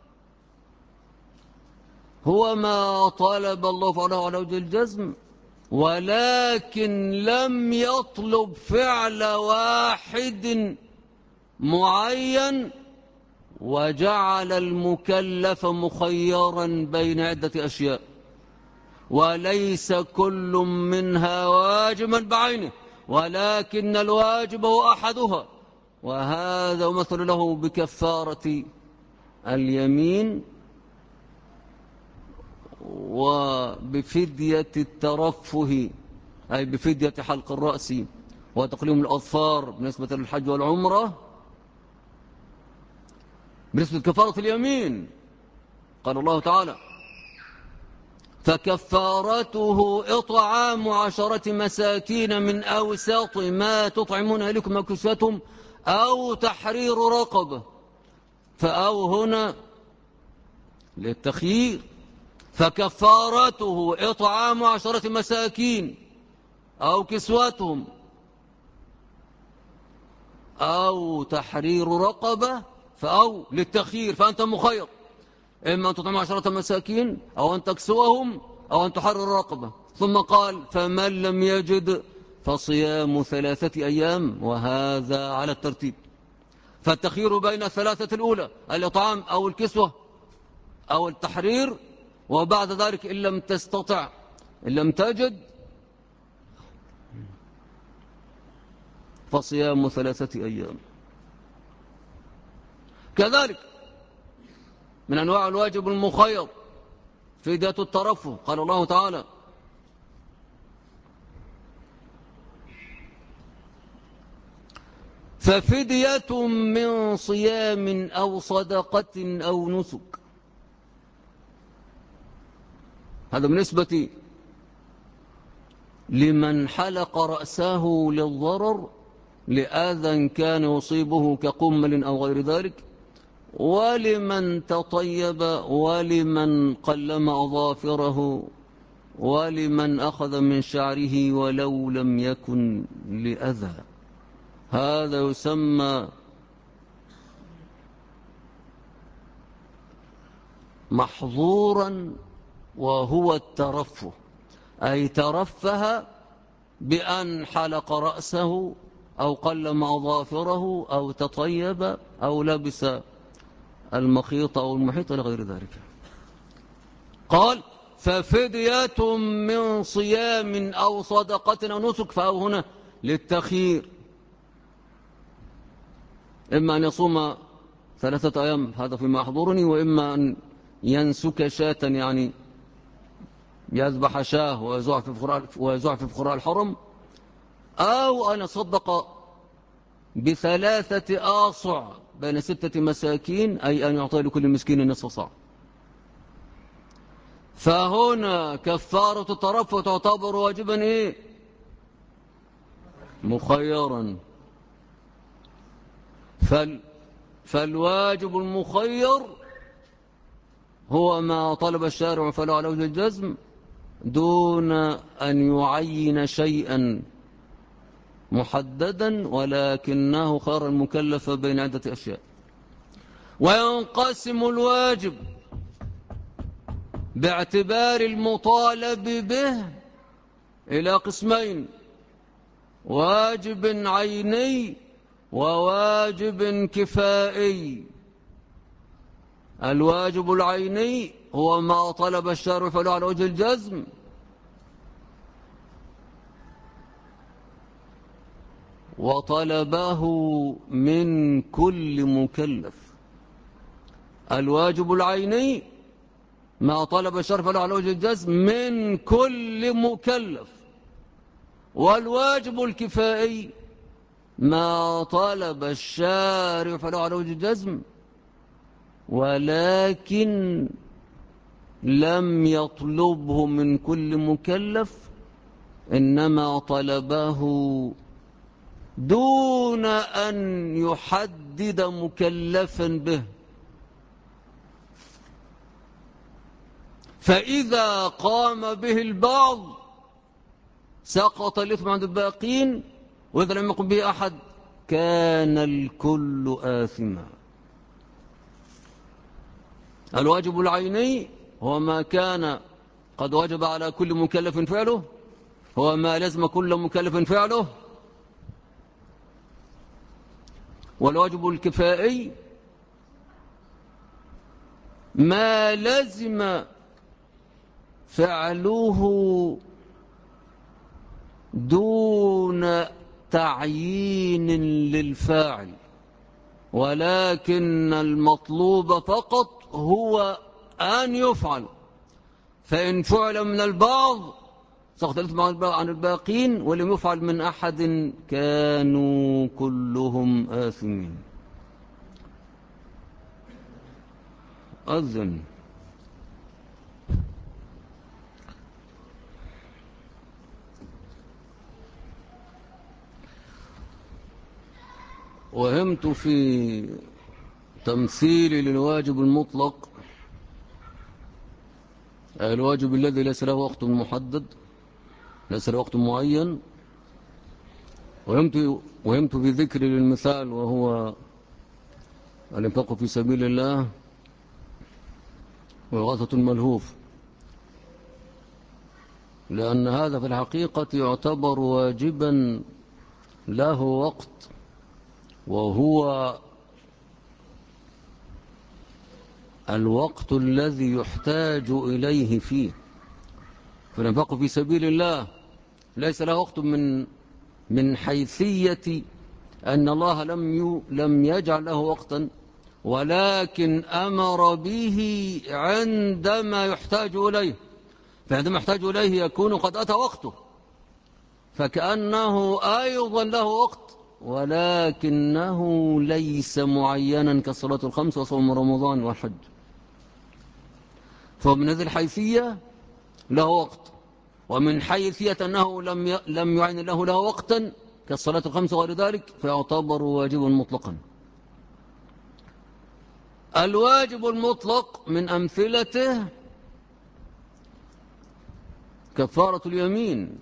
هو ما طلب الله فعله على وجه الجزم ولكن لم يطلب فعل واحد معين، وجعل المكلف مخيرا بين عدة أشياء، وليس كل منها واجبا بعينه، ولكن الواجب هو أحدها، وهذا مثل له بكفارة اليمين وبفدية الترفه، أي بفدية حلق الرأس وتقليم الأظفار بالنسبة للحج والعمرة. بالنسبة لكفارة اليمين قال الله تعالى: فكفارته إطعام 10 مساكين من أوسط ما تطعمون أهلكم أو كسوتهم أو تحرير رقبة. فأو هنا للتخيير، فكفارته إطعام 10 مساكين أو كسوتهم أو تحرير رقبة. فأو للتخيير، فأنت مخير، إما أن تطعم 10 مساكين أو أن تكسوهم أو أن تحرر رقبة. ثم قال فمن لم يجد فصيام 3 أيام، وهذا على الترتيب. فالتخيير بين الثلاثة الأولى، الإطعام أو الكسوة أو التحرير، وبعد ذلك إن لم تستطع، إن لم تجد، فصيام 3 أيام. كذلك من أنواع الواجب المخير فدية الترفه. قال الله تعالى ففدية من صيام أو صدقة أو نسك. هذا بالنسبة لمن حلق رأسه للضرر، لأذى كان يصيبه كقمل أو غير ذلك، ولمن تطيب، ولمن قلم أظافره، ولمن أخذ من شعره ولو لم يكن لأذى. هذا يسمى محظورا، وهو الترفه، أي ترفه بأن حلق رأسه أو قلم أظافره أو تطيب أو لبس المخيط أو المحيط إلى غير ذلك. قال ففدية من صيام أو صدقة أو نسك. فأو هنا للتخيير، إما أن يصوم 3 أيام، هذا فيما يحضرني، وإما أن ينسك شاة، يعني يذبح شاه ويزعف في فقراء الحرم، أو أن يصدق ب3 آصع بين 6 مساكين، أي أن يعطي لكل مسكين نصف صاع. فهنا كفارة الترفه تعتبر واجبا إيه؟ مخيرا. فالواجب المخير هو ما طلب الشارع فله على وجه الجزم، دون أن يعين شيئا محددا، ولكنه خير المكلف بين عدة أشياء. وينقسم الواجب باعتبار المطالب به إلى قسمين: واجب عيني وواجب كفائي. الواجب العيني هو ما طلب الشارع فله على وجه الجزم، وطلبه من كل مكلف. الواجب العيني ما طلب الشارع فله على وجه الجزم من كل مكلف. والواجب الكفائي ما طلب الشارع فله على وجه الجزم ولكن لم يطلبه من كل مكلف، إنما طلبه دون أن يحدد مكلفا به. فإذا قام به البعض سقط الإثم عند الباقين، وإذا لم يقم به أحد كان الكل آثما. الواجب العيني هو ما كان قد وجب على كل مكلف فعله، هو ما لزم كل مكلف فعله. والواجب الكفائي ما لزم فعله دون تعيين للفاعل، ولكن المطلوب فقط هو أن يفعل. فإن فعل من البعض سقط الإثم عن الباقين، ولم يفعل من أحد كانوا كلهم آثمين. أذن. وهمت في تمثيلي للواجب المطلق، الواجب الذي ليس له وقت محدد، ليس له وقت معين. وهمت بذكر للمثال وهو الإنفاق في سبيل الله وإغاثة الملهوف، لأن هذا في الحقيقة يعتبر واجبا له وقت، وهو الوقت الذي يحتاج إليه فيه. فالإنفاق في سبيل الله ليس له وقت من حيثية أن الله لم يجعل له وقتا، ولكن أمر به عندما يحتاج إليه، فعندما يحتاج إليه يكون قد أتى وقته، فكأنه أيضا له وقت، ولكنه ليس معينا كالصلاة الخمس وصوم رمضان والحج. فمن هذه الحيثية له وقت، ومن حيثية أنه لم يعين له وقتا كالصلاة الخمس وغير ذلك، فيعتبر واجبا مطلقا. الواجب المطلق من أمثلته كفارة اليمين.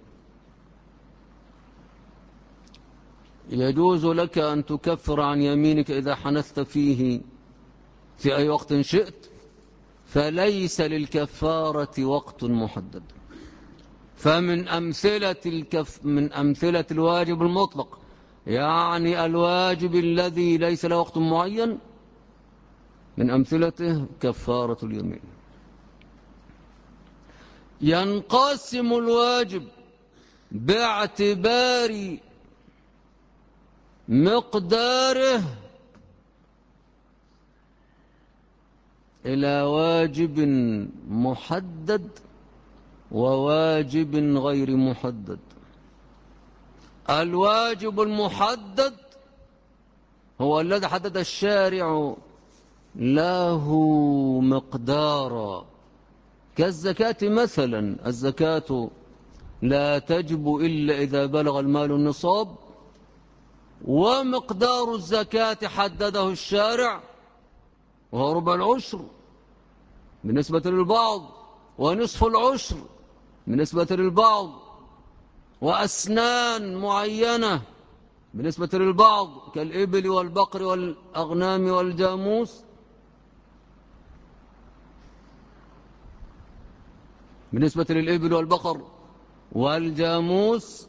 يجوز لك أن تكفر عن يمينك إذا حنثت فيه في أي وقت شئت، فليس للكفارة وقت محدد. فمن من أمثلة الواجب المطلق، يعني الواجب الذي ليس له وقت معين، من أمثلته كفارة اليمين. ينقسم الواجب باعتبار مقداره إلى واجب محدد وواجب غير محدد. الواجب المحدد هو الذي حدد الشارع له مقدارا، كالزكاة مثلا. الزكاة لا تجب إلا إذا بلغ المال النصاب، ومقدار الزكاة حدده الشارع وهو ربع العشر بالنسبة للبعض، ونصف العشر بالنسبة للبعض، وأسنان معينة بالنسبة للبعض كالإبل والبقر والأغنام والجاموس. بالنسبة للإبل والبقر والجاموس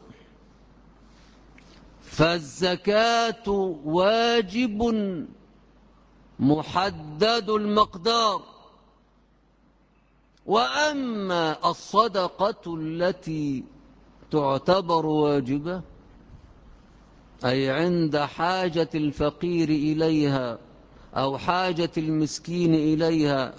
فالزكاة واجب محدد المقدار. وأما الصدقة التي تعتبر واجبة، أي عند حاجة الفقير إليها أو حاجة المسكين إليها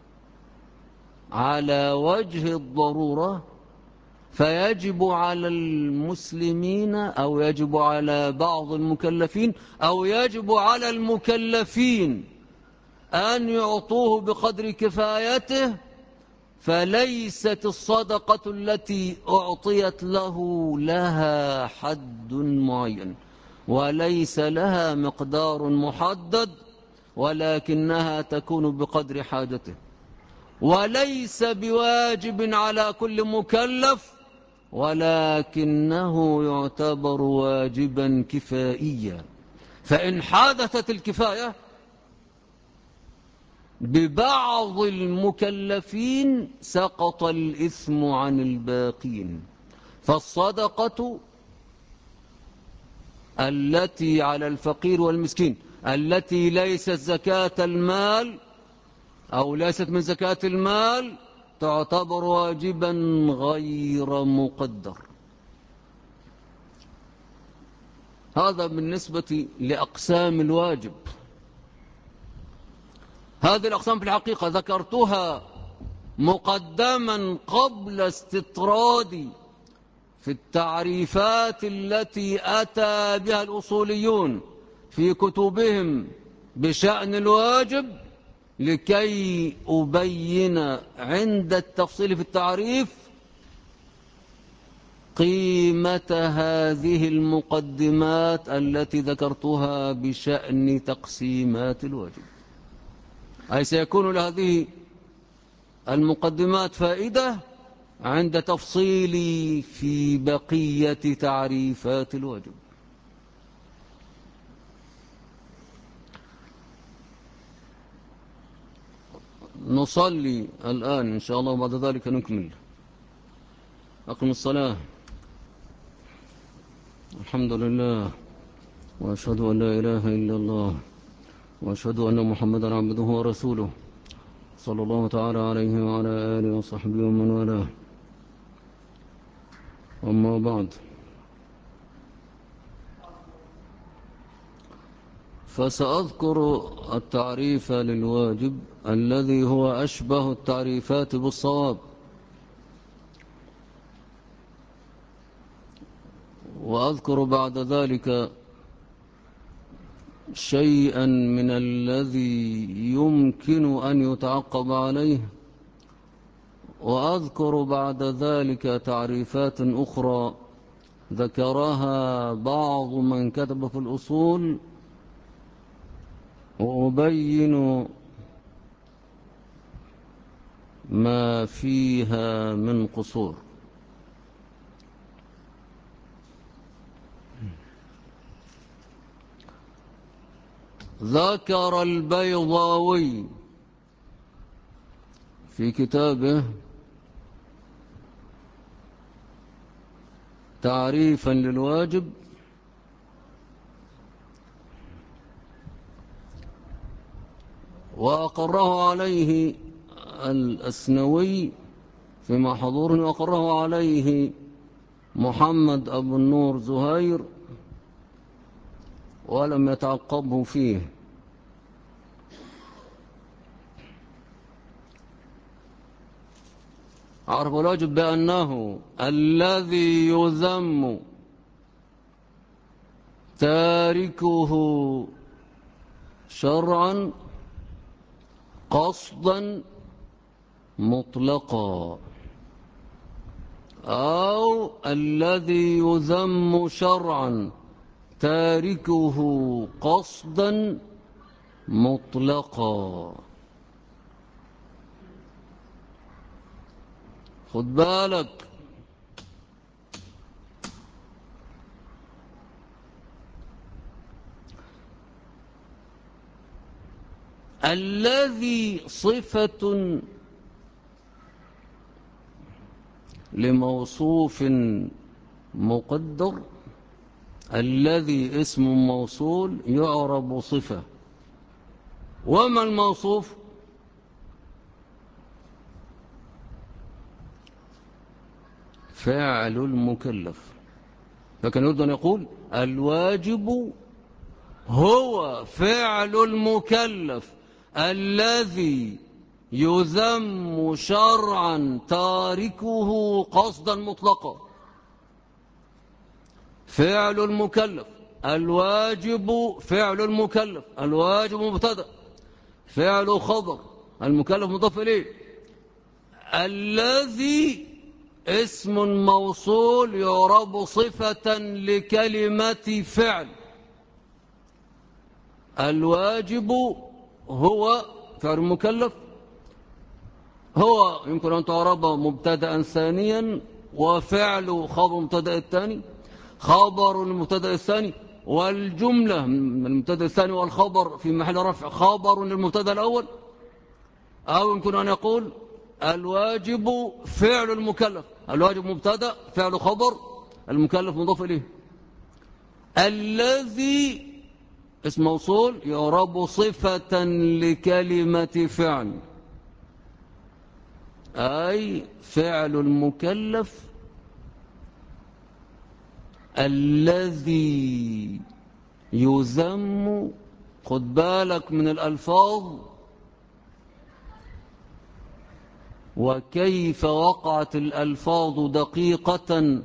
على وجه الضرورة، فيجب على المسلمين أو يجب على بعض المكلفين أو يجب على المكلفين أن يعطوه بقدر كفايته. فليست الصدقة التي أعطيت له لها حد معين، وليس لها مقدار محدد، ولكنها تكون بقدر حاجته، وليس بواجب على كل مكلف، ولكنه يعتبر واجبا كفائيا. فإن حدثت الكفاية ببعض المكلفين سقط الإثم عن الباقين. فالصدقة التي على الفقير والمسكين التي ليست زكاة المال أو ليست من زكاة المال تعتبر واجبا غير مقدر. هذا بالنسبة لأقسام الواجب. هذه الأقسام في الحقيقة ذكرتها مقدما قبل استطرادي في التعريفات التي أتى بها الأصوليون في كتبهم بشأن الواجب، لكي أبين عند التفصيل في التعريف قيمة هذه المقدمات التي ذكرتها بشأن تقسيمات الواجب، أي سيكون لهذه المقدمات فائدة عند تفصيلي في بقية تعريفات الواجب. نصلي الآن إن شاء الله وبعد ذلك نكمل. أقم الصلاة. الحمد لله، وأشهد أن لا إله إلا الله، وأشهد أن محمدا عبده ورسوله، صلى الله تعالى عليه وعلى آله وصحبه ومن والاه. أما بعد، فسأذكر التعريف للواجب الذي هو أشبه التعريفات بالصواب، وأذكر بعد ذلك شيئا من الذي يمكن أن يتعقب عليه، وأذكر بعد ذلك تعريفات أخرى ذكرها بعض من كتب في الأصول، وأبين ما فيها من قصور. ذكر البيضاوي في كتابه تعريفا للواجب وأقره عليه الأسنوي فيما حضورني، وأقره عليه محمد أبو النور زهير ولم يتعقبه فيه. عرف الواجب بأنه الذي يذم تاركه شرعا قصدا مطلقا، أو الذي يذم شرعا تاركه قصدا مطلقا. خد بالك، الذي صفة لموصوف مقدر، الذي اسم موصول يعرب صفة. وما الموصوف؟ فعل المكلف. فكان يريد أن يقول الواجب هو فعل المكلف الذي يذم شرعا تاركه قصدا مطلقا. فعل المكلف، الواجب فعل المكلف، الواجب مبتدأ، فعل خبر، المكلف مضاف إليه، الذي اسم موصول يعرب صفة لكلمة فعل. الواجب هو فعل المكلف، هو يمكن أن تعرب مبتدأ ثانيا، وفعل خبر المبتدأ الثاني، خبر المبتدأ الثاني، والجملة من المبتدأ الثاني والخبر في محل رفع خبر للمبتدأ الأول. أو يمكن أن يقول الواجب فعل المكلف، الواجب مبتدأ، فعل خبر، المكلف مضاف إليه. الذي اسم موصول يعرب صفة لكلمة فعل، أي فعل المكلف الذي يذم. خد بالك من الألفاظ وكيف وقعت الألفاظ دقيقة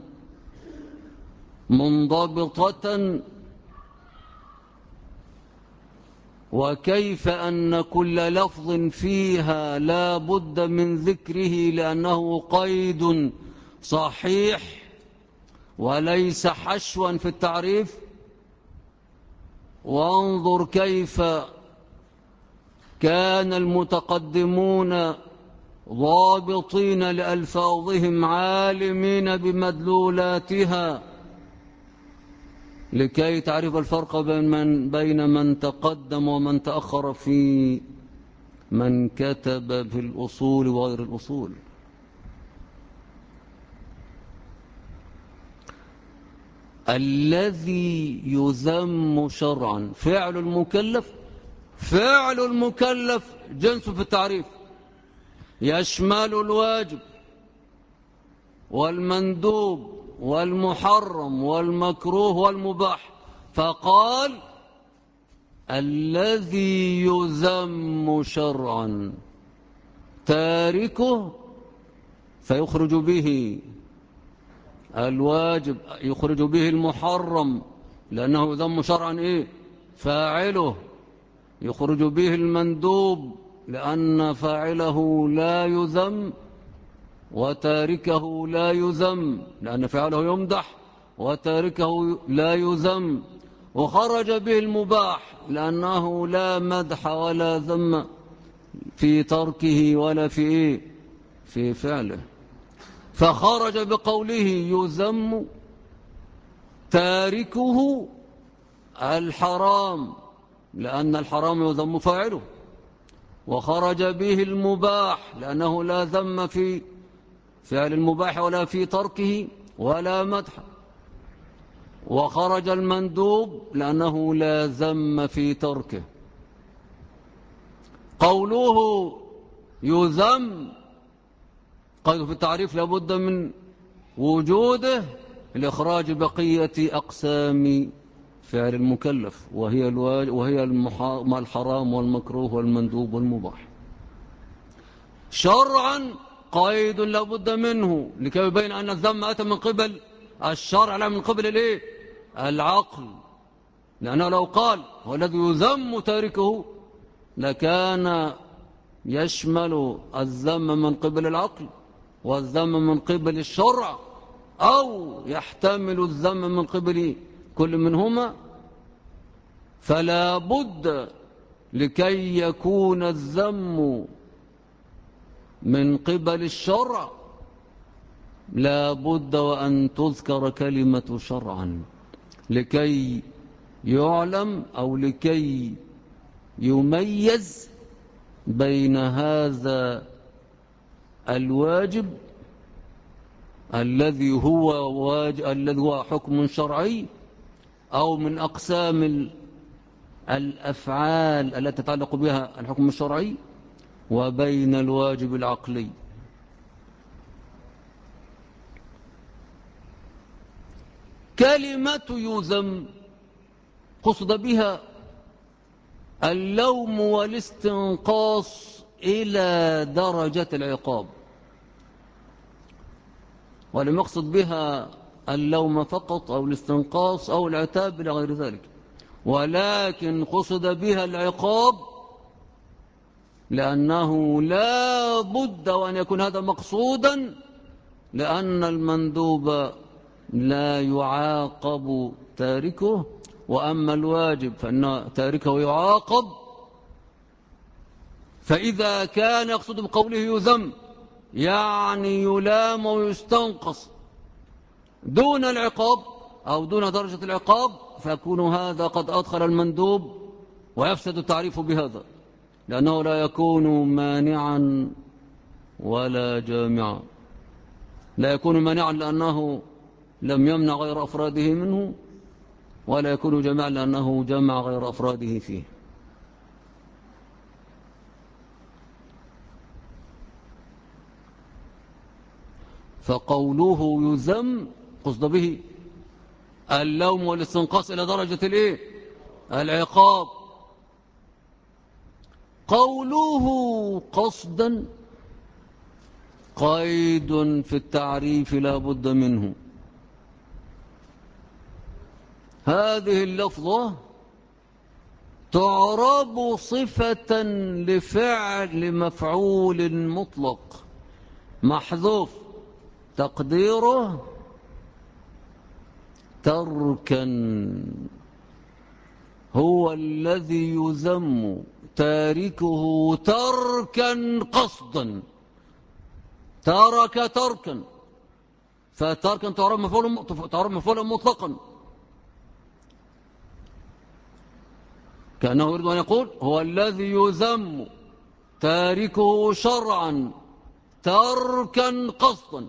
منضبطة، وكيف أن كل لفظ فيها لا بد من ذكره لأنه قيد صحيح وليس حشوا في التعريف. وانظر كيف كان المتقدمون ضابطين لألفاظهم عالمين بمدلولاتها لكي تعرف الفرق بين من تقدم ومن تأخر في من كتب في الأصول وغير الأصول. الذي يذم شرعا فعل المكلف. فعل المكلف جنس في التعريف يشمل الواجب والمندوب والمحرم والمكروه والمباح، فقال الذي يذم شرعا تاركه فيخرج به الواجب، يخرج به المحرم لأنه يذم شرعا فاعله، يخرج به المندوب لأن فاعله لا يذم وتاركه لا يذم لأن فعله يمدح وتاركه لا يذم، وخرج به المباح لأنه لا مدح ولا ذم في تركه ولا في فعله. فخرج بقوله يذم تاركه الحرام لأن الحرام يذم فاعله، وخرج به المباح لأنه لا ذم في فعل المباح ولا في تركه ولا مدح، وخرج المندوب لأنه لا ذم في تركه. قوله يذم قيد في التعريف لابد من وجوده لإخراج بقية أقسام فعل المكلف وهي الحرام والمكروه والمندوب والمباح. شرعا قيد لابد منه لكي يبين أن الذم أتى من قبل الشرع لا من قبل العقل، لأنه لو قال هو الذي يذم تاركه لكان يشمل الذم من قبل العقل والذم من قبل الشرع، أو يحتمل الذم من قبل كل منهما. فلا بد لكي يكون الذم من قبل الشرع لا بد وأن تذكر كلمة شرعا لكي يعلم أو لكي يميز بين هذا الواجب الذي هو حكم شرعي أو من أقسام الأفعال التي تتعلق بها الحكم الشرعي وبين الواجب العقلي. كلمة يذم قصد بها اللوم والاستنقاص إلى درجة العقاب، ولم يقصد بها اللوم فقط أو الاستنقاص أو العتاب إلى غير ذلك، ولكن قصد بها العقاب لأنه لا بد وأن يكون هذا مقصودا، لأن المندوب لا يعاقب تاركه، وأما الواجب فإن تاركه يعاقب. فإذا كان يقصد بقوله يذم يعني يلام ويستنقص دون العقاب أو دون درجة العقاب، فيكون هذا قد أدخل المندوب ويفسد التعريف بهذا، لأنه لا يكون مانعا ولا جامعا. لا يكون مانعا لأنه لم يمنع غير أفراده منه، ولا يكون جامعا لأنه جمع غير أفراده فيه. فقوله يذم قصد به اللوم والاستنقاص إلى درجة العقاب. قوله قصدا قيد في التعريف لا بد منه. هذه اللفظة تعرب صفة لفعل مفعول مطلق محذوف تقديره تركا هو الذي يذم تاركه تركا قصدا. ترك تركا، فتركا تعرب مفعولا مطلقا، كأنه يريد أن يقول هو الذي يذم تاركه شرعا تركا قصدا.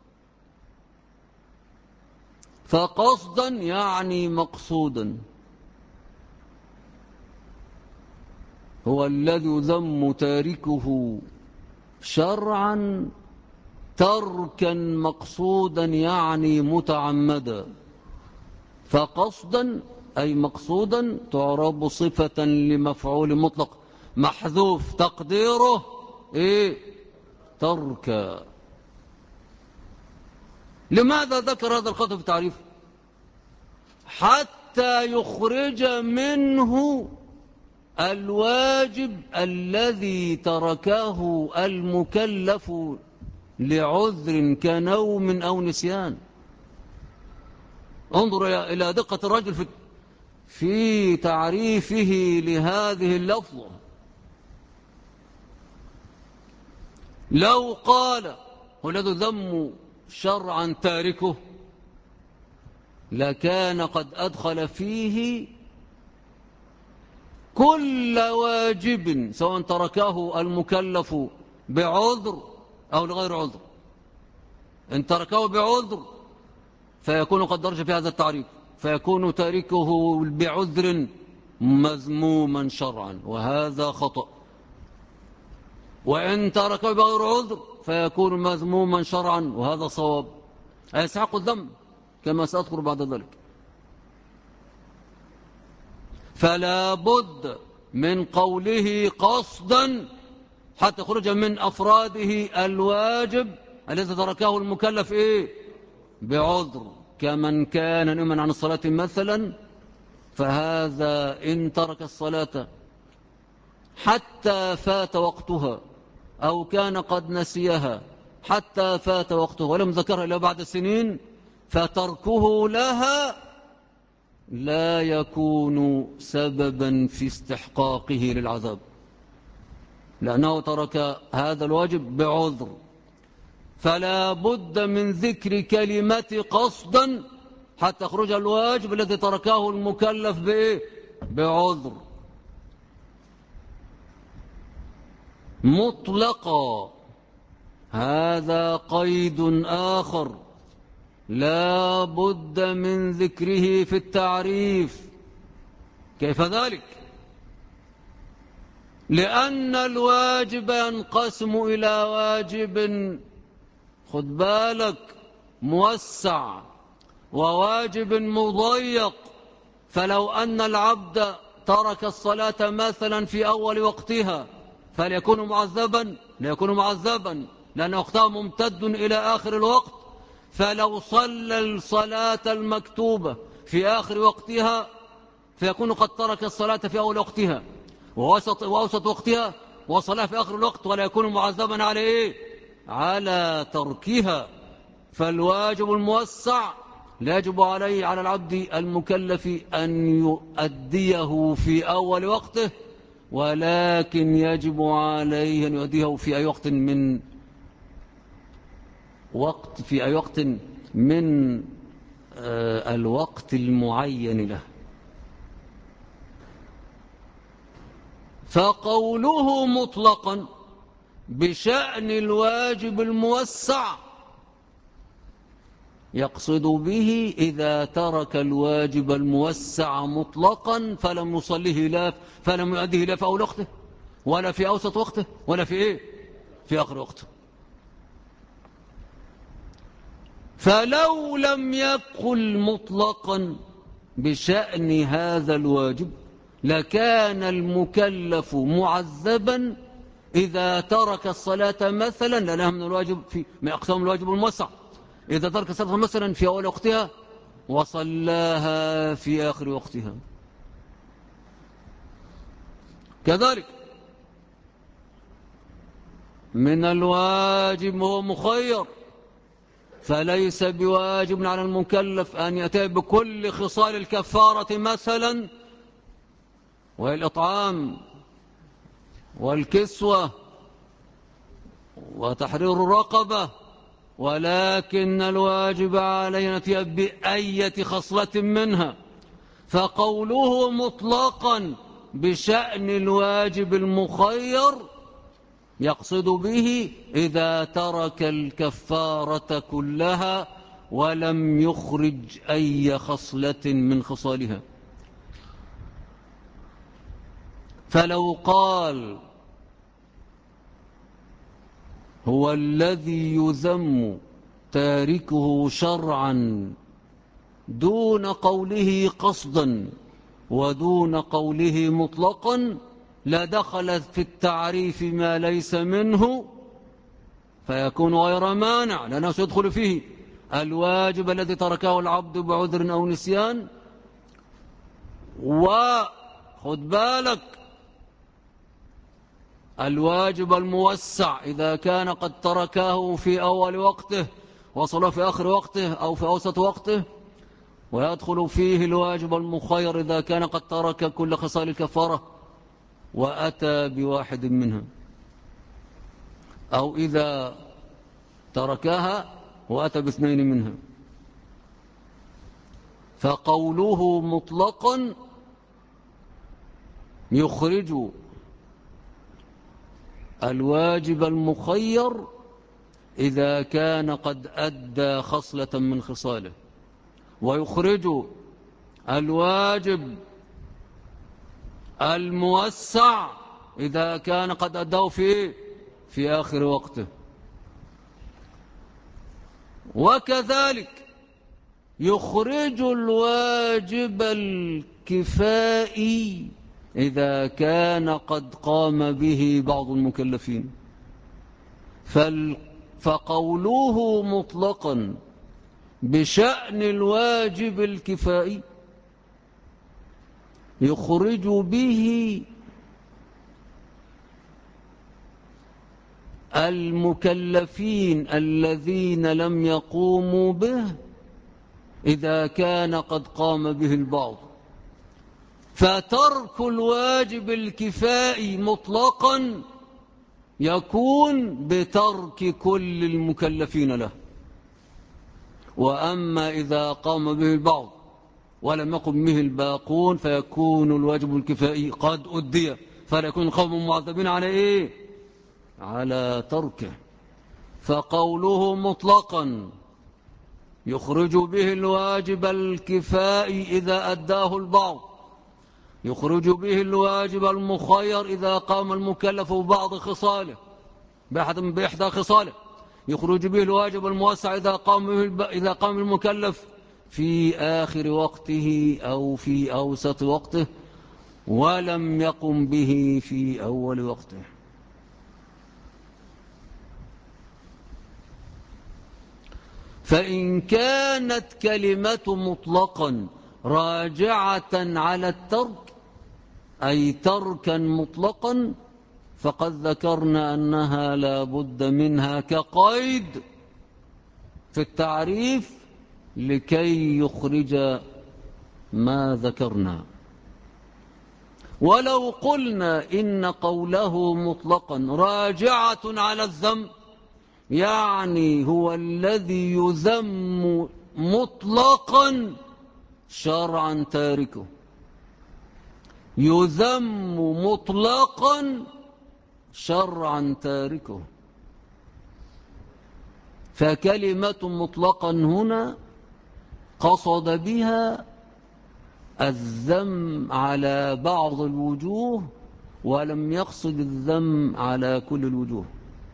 فقصدا يعني مقصودا. هو الذي يذم تاركه شرعا تركا مقصودا يعني متعمدا. فقصدا أي مقصودا تعرب صفة لمفعول مطلق محذوف تقديره إيه؟ تركا. لماذا ذكر هذا الخطأ في التعريف؟ حتى يخرج منه الواجب الذي تركه المكلف لعذر كنوم أو نسيان. انظر إلى دقة الرجل في تعريفه لهذه اللفظة. لو قال هو الذي ذم شرعا تاركه لكان قد أدخل فيه كل واجب سواء تركه المكلف بعذر أو لغير عذر. إن تركه بعذر فيكون قد درج في هذا التعريف، فيكون تاركه بعذر مذموما شرعا وهذا خطأ. وإن تركه بغير عذر فيكون مذموما شرعا وهذا صواب، يستحق الذم كما سأذكر بعد ذلك. فلا بد من قوله قصدا حتى يخرج من أفراده الواجب الذي تركه المكلف إيه؟ بعذر، كمن كان نائما عن الصلاة مثلا، فهذا إن ترك الصلاة حتى فات وقتها أو كان قد نسيها حتى فات وقتها ولم ذكرها إلا بعد سنين، فتركه لها لا يكون سببا في استحقاقه للعذاب، لأنه ترك هذا الواجب بعذر. فلا بد من ذكر كلمة قصدا حتى يخرج الواجب الذي تركه المكلف بإيه؟ بعذر مطلقا. هذا قيد آخر لا بد من ذكره في التعريف. كيف ذلك؟ لأن الواجب ينقسم إلى واجب، خد بالك، موسع وواجب مضيق. فلو أن العبد ترك الصلاة مثلا في أول وقتها فليكون معذبا، ليكون معذبا لأن وقتها ممتد إلى آخر الوقت. فلو صلى الصلاة المكتوبة في آخر وقتها فيكون قد ترك الصلاة في أول وقتها وأوسط وقتها وصلاة في آخر الوقت، ولا يكون معذبا على إيه؟ على تركها. فالواجب الموسع لا يجب عليه على العبد المكلف أن يؤديه في أول وقته، ولكن يجب عليه أن يؤديه في أي وقت من الوقت المعين له. فقوله مطلقا بشأن الواجب الموسع يقصد به إذا ترك الواجب الموسع مطلقا فلم يؤديه لا في أول وقته ولا في أوسط وقته ولا في إيه؟ في آخر وقته. فلو لم يقل مطلقا بشأن هذا الواجب لكان المكلف معذبا إذا ترك الصلاة مثلا، لأنها من أقسام الواجب الموسع، إذا ترك الصلاة مثلا في أول وقتها وصلاها في آخر وقتها. كذلك من الواجب هو مخير، فليس بواجب على المكلف أن يأتي بكل خصال الكفارة مثلا، والإطعام والكسوة وتحرير الرقبة، ولكن الواجب علينا بأية خصلة منها. فقوله مطلقا بشأن الواجب المخير يقصد به إذا ترك الكفارة كلها ولم يخرج أي خصلة من خصالها. فلو قال هو الذي يذم تاركه شرعا دون قوله قصدا ودون قوله مطلقا لدخل في التعريف ما ليس منه فيكون غير مانع، لأنه سيدخل فيه الواجب الذي تركه العبد بعذر أو نسيان، وخد بالك الواجب الموسع إذا كان قد تركه في أول وقته وصل في آخر وقته أو في أوسط وقته، ويدخل فيه الواجب المخير إذا كان قد ترك كل خصال الكفارة وأتى بواحد منها، أو إذا تركها وأتى باثنين منها. فقوله مطلقا يخرج الواجب المخير إذا كان قد أدى خصلة من خصاله، ويخرج الواجب الموسع إذا كان قد أداه في آخر وقته. وكذلك يخرج الواجب الكفائي إذا كان قد قام به بعض المكلفين. فقوله مطلقا بشأن الواجب الكفائي يخرج به المكلفين الذين لم يقوموا به إذا كان قد قام به البعض. فترك الواجب الكفائي مطلقا يكون بترك كل المكلفين له، وأما إذا قام به البعض ولم يقم به الباقون فيكون الواجب الكفائي قد أدي، فلا يكون القوم معذبين على إيه؟ على تركه. فقوله مطلقا يخرج به الواجب الكفائي إذا أداه البعض، يخرج به الواجب المخير إذا قام المكلف ببعض خصاله بإحدى خصاله، يخرج به الواجب الموسع إذا قام المكلف في آخر وقته أو في أوسط وقته ولم يقم به في أول وقته. فإن كانت كلمة مطلقا راجعة على الترك أي تركا مطلقا فقد ذكرنا أنها لا بد منها كقيد في التعريف لكي يخرج ما ذكرنا. ولو قلنا إن قوله مطلقا راجعة على الذم، يعني هو الذي يذم مطلقا شرعا تاركه، يذم مطلقا شرعا تاركه. فكلمة مطلقا هنا قصد بها الذم على بعض الوجوه ولم يقصد الذم على كل الوجوه.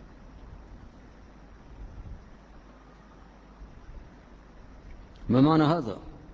ما معنى هذا؟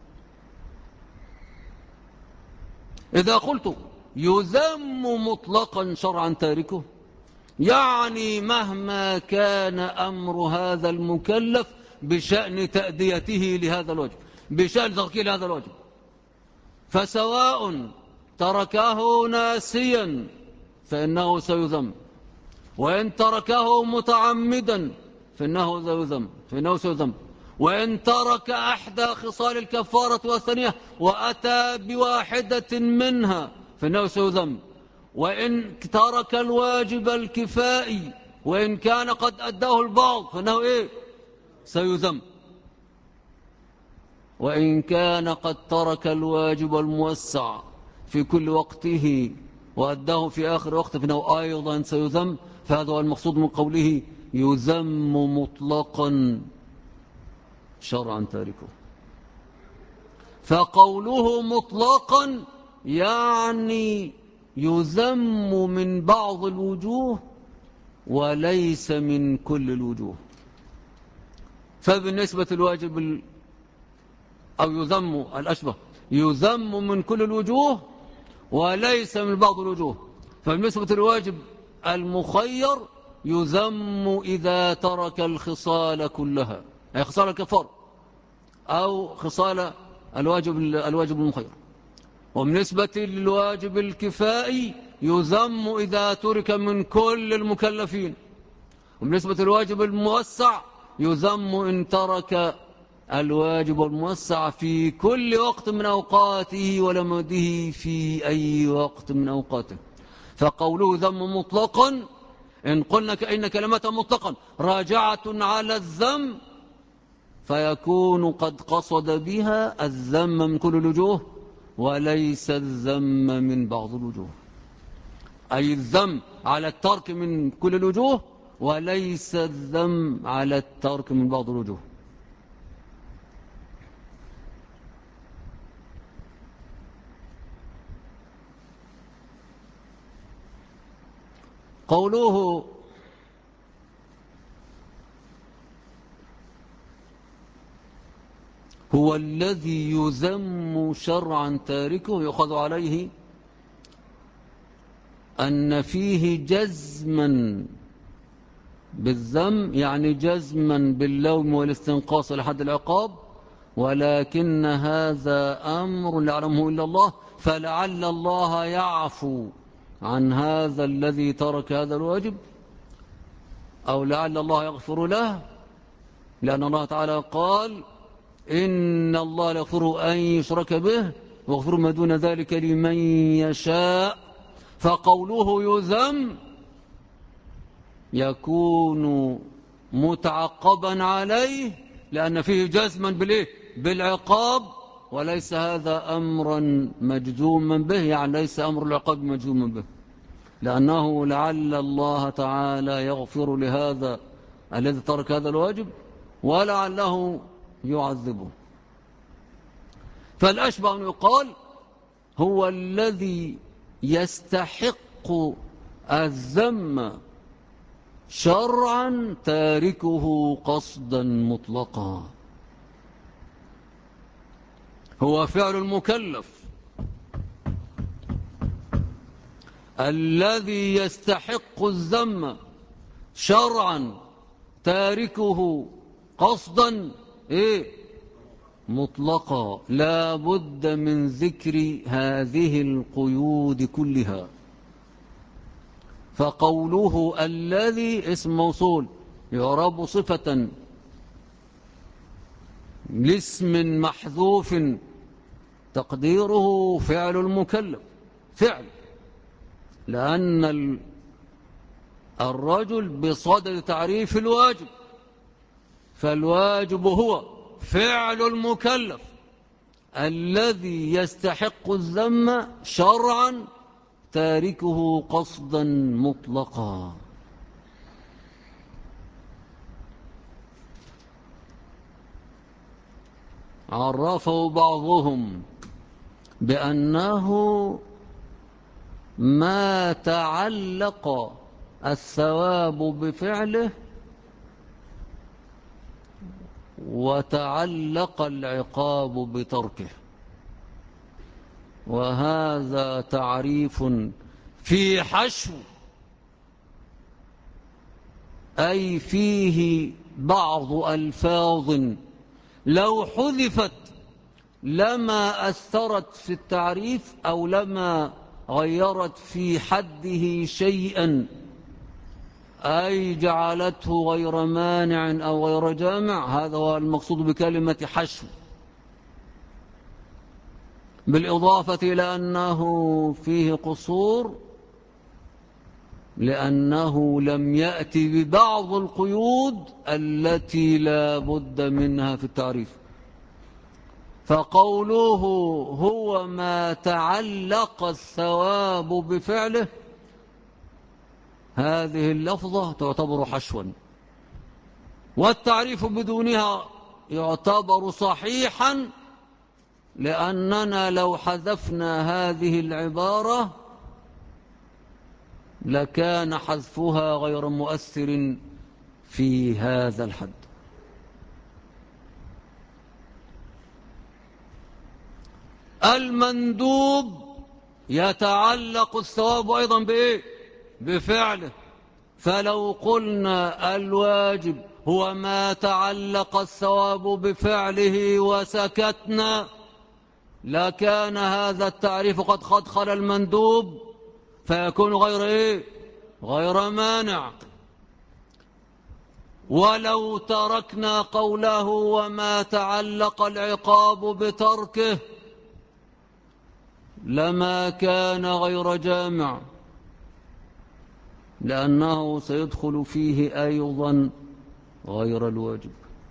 إذا قلت يذم مطلقا شرعا تاركه، يعني مهما كان أمر هذا المكلف بشأن تأديته لهذا الواجب، بشأن تركه هذا الواجب، فسواء تركه ناسيا فإنه سيذم، وإن تركه متعمدا فإنه سيذم، وإن ترك إحدى خصال الكفارة والثانية وأتى بواحدة منها فإنه سيذم. وإن ترك الواجب الكفائي وإن كان قد أداه البعض فإنه سيذم. وإن كان قد ترك الواجب الموسع في كل وقته وأداه في آخر وقت فإنه أيضا سيذم. فهذا هو المقصود من قوله يذم مطلقا شرعا تاركه. فقوله مطلقا يعني يذم من بعض الوجوه وليس من كل الوجوه. فبالنسبة الواجب أو يذم الأشبه يذم من كل الوجوه وليس من بعض الوجوه. فبالنسبة الواجب المخير يذم إذا ترك الخصال كلها أي خصال الكفار أو خصال الواجب المخير. وبالنسبة للواجب الكفائي يذم إذا ترك من كل المكلفين. وبالنسبة للواجب الموسع يذم إن ترك الواجب الموسع في كل وقت من أوقاته ولم يده في أي وقت من أوقاته. فقوله ذم مطلقا إن قلنا إن كلمة مطلقا راجعة على الذم فيكون قد قصد بها الذم من كل الوجوه وليس الذم من بعض الوجوه. أي الذم على الترك من كل الوجوه وليس الذم على الترك من بعض الوجوه. قوله هو الذي يذم شرعا تاركه يؤخذ عليه أن فيه جزما بالذم يعني جزما باللوم والاستنقاص لحد العقاب ولكن هذا أمر لا يعلمه إلا الله فلعل الله يعفو عن هذا الذي ترك هذا الواجب أو لعل الله يغفر له لأن الله تعالى قال إن الله لا يغفر أن يشرك به ويغفر ما دون ذلك لمن يشاء. فقوله يذم يكون متعقبا عليه لأن فيه جزما بالعقاب وليس هذا أمرا مجزوما به يعني ليس أمر العقاب مجزوما به لأنه لعل الله تعالى يغفر لهذا الذي ترك هذا الواجب ولعله يعذبه. فالأشبه أن يقال هو الذي يستحق الذم شرعا تاركه قصدا مطلقا. هو فعل المكلف الذي يستحق الذم شرعا تاركه قصدا مطلقا لا بد من ذكر هذه القيود كلها. فقوله الذي اسم موصول يعرب صفة لاسم محذوف تقديره فعل المكلف فعل لأن الرجل بصدد تعريف الواجب فالواجب هو فعل المكلف الذي يستحق الذم شرعا تاركه قصدا مطلقا. عرفه بعضهم بأنه ما تعلق الثواب بفعله وتعلق العقاب بتركه. وهذا تعريف في حشو أي فيه بعض ألفاظ لو حذفت لما أثرت في التعريف أو لما غيرت في حده شيئا أي جعلته غير مانع أو غير جامع. هذا هو المقصود بكلمة حشو، بالإضافة إلى أنه فيه قصور لأنه لم يأتي ببعض القيود التي لا بد منها في التعريف. فقوله هو ما تعلق الثواب بفعله، هذه اللفظة تعتبر حشوا، والتعريف بدونها يعتبر صحيحا، لأننا لو حذفنا هذه العبارة لكان حذفها غير مؤثر في هذا الحد. المندوب يتعلق الثواب أيضا بإيه؟ بفعله. فلو قلنا الواجب هو ما تعلق الثواب بفعله وسكتنا لكان هذا التعريف قد خدخل المندوب فيكون غير إيه؟ غير مانع. ولو تركنا قوله وما تعلق العقاب بتركه لما كان غير جامع، لأنه سيدخل فيه أيضا غير الواجب.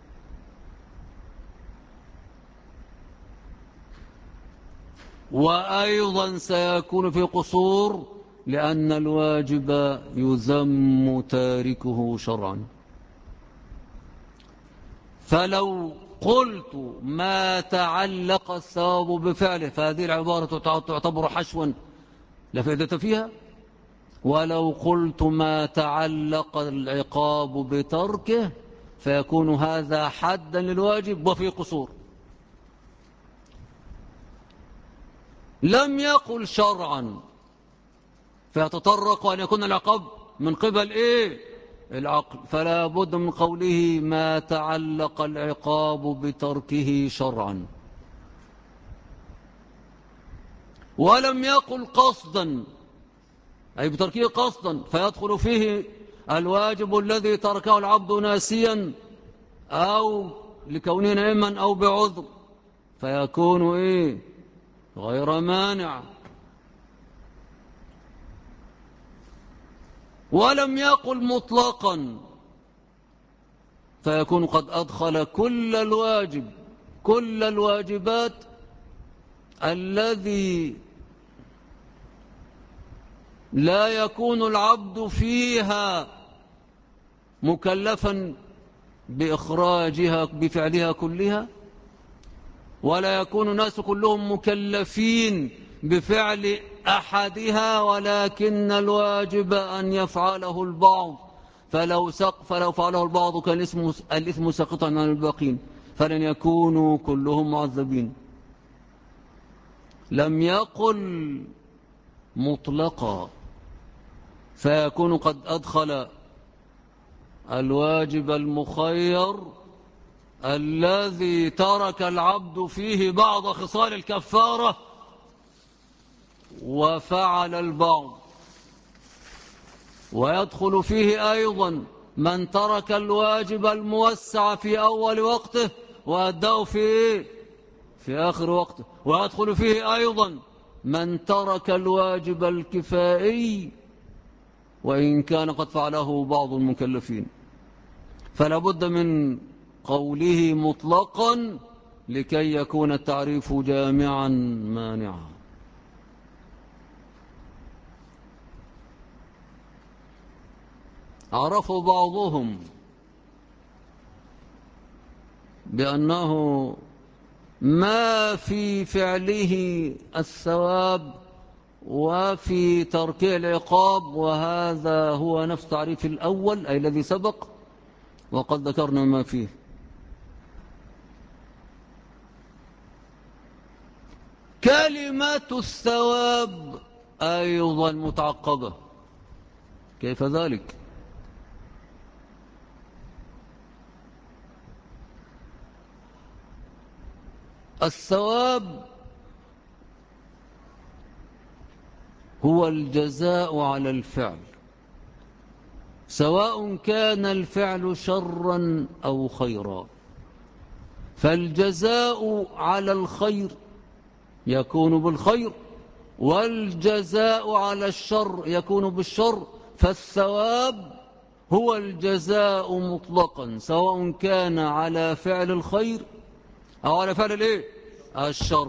وأيضا سيكون في قصور، لأن الواجب يذم تاركه شرعا. فلو قلت ما تعلق الثواب بفعله فهذه العبارة تعتبر حشوا لا فائدة فيها. ولو قلت ما تعلق العقاب بتركه فيكون هذا حدا للواجب وفي قصور. لم يقل شرعا فيتطرق أن يكون العقاب من قبل إيه؟ العقل، فلا بد من قوله ما تعلق العقاب بتركه شرعا. ولم يقل قصدا أي بتركه قصدا فيدخل فيه الواجب الذي تركه العبد ناسيا أو لكونه نائما أو بعذر فيكون إيه؟ غير مانع. ولم يقل مطلقا فيكون قد أدخل كل الواجبات الذي لا يكون العبد فيها مكلفا بإخراجها بفعلها كلها، ولا يكون الناس كلهم مكلفين بفعل أحدها، ولكن الواجب أن يفعله البعض، فلو فعله البعض كان الإثم ساقطا عن الباقين فلن يكونوا كلهم معذبين. لم يقل مطلقا فيكون قد أدخل الواجب المخير الذي ترك العبد فيه بعض خصال الكفارة وفعل البعض، ويدخل فيه أيضا من ترك الواجب الموسع في أول وقته وأداه في آخر وقته، ويدخل فيه أيضا من ترك الواجب الكفائي وإن كان قد فعله بعض المكلفين. فلا بد من قوله مطلقا لكي يكون التعريف جامعا مانعا. عرفوا بعضهم بأنه ما في فعله الثواب وفي تركه العقاب، وهذا هو نفس تعريف الأول أي الذي سبق وقد ذكرنا ما فيه. كلمة الثواب أيضا متعقبة. كيف ذلك؟ الثواب هو الجزاء على الفعل، سواء كان الفعل شرا أو خيرا، فالجزاء على الخير يكون بالخير، والجزاء على الشر يكون بالشر، فالثواب هو الجزاء مطلقا سواء كان على فعل الخير أو على فعل الايه؟ الشر.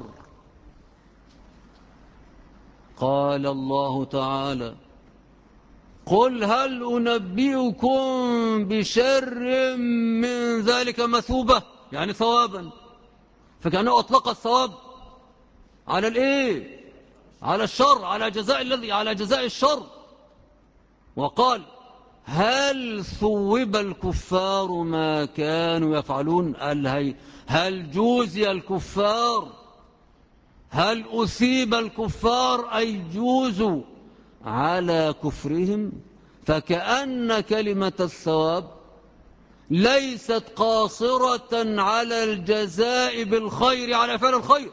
قال الله تعالى: قل هل أنبئكم بشر من ذلك مثوبة، يعني ثوابا، فكأنه أطلق الثواب على الايه؟ على الشر، على جزاء الذي على جزاء الشر. وقال: هل ثوب الكفار ما كانوا يفعلون؟ هل جوزي الكفار، هل أثيب الكفار أي جوزوا على كفرهم؟ فكأن كلمة الثواب ليست قاصرة على الجزاء بالخير على فعل الخير،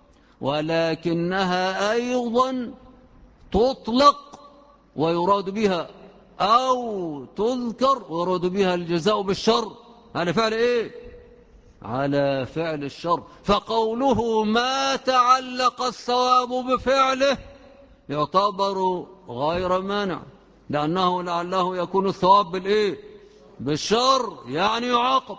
ولكنها أيضا تطلق ويراد بها، أو تذكر ويراد بها الجزاء بالشر على فعل إيه؟ على فعل الشر. فقوله ما تعلق الثواب بفعله يعتبر غير مانع، لأنه لعله يكون الثواب بالإيه؟ بالشر، يعني يعاقب.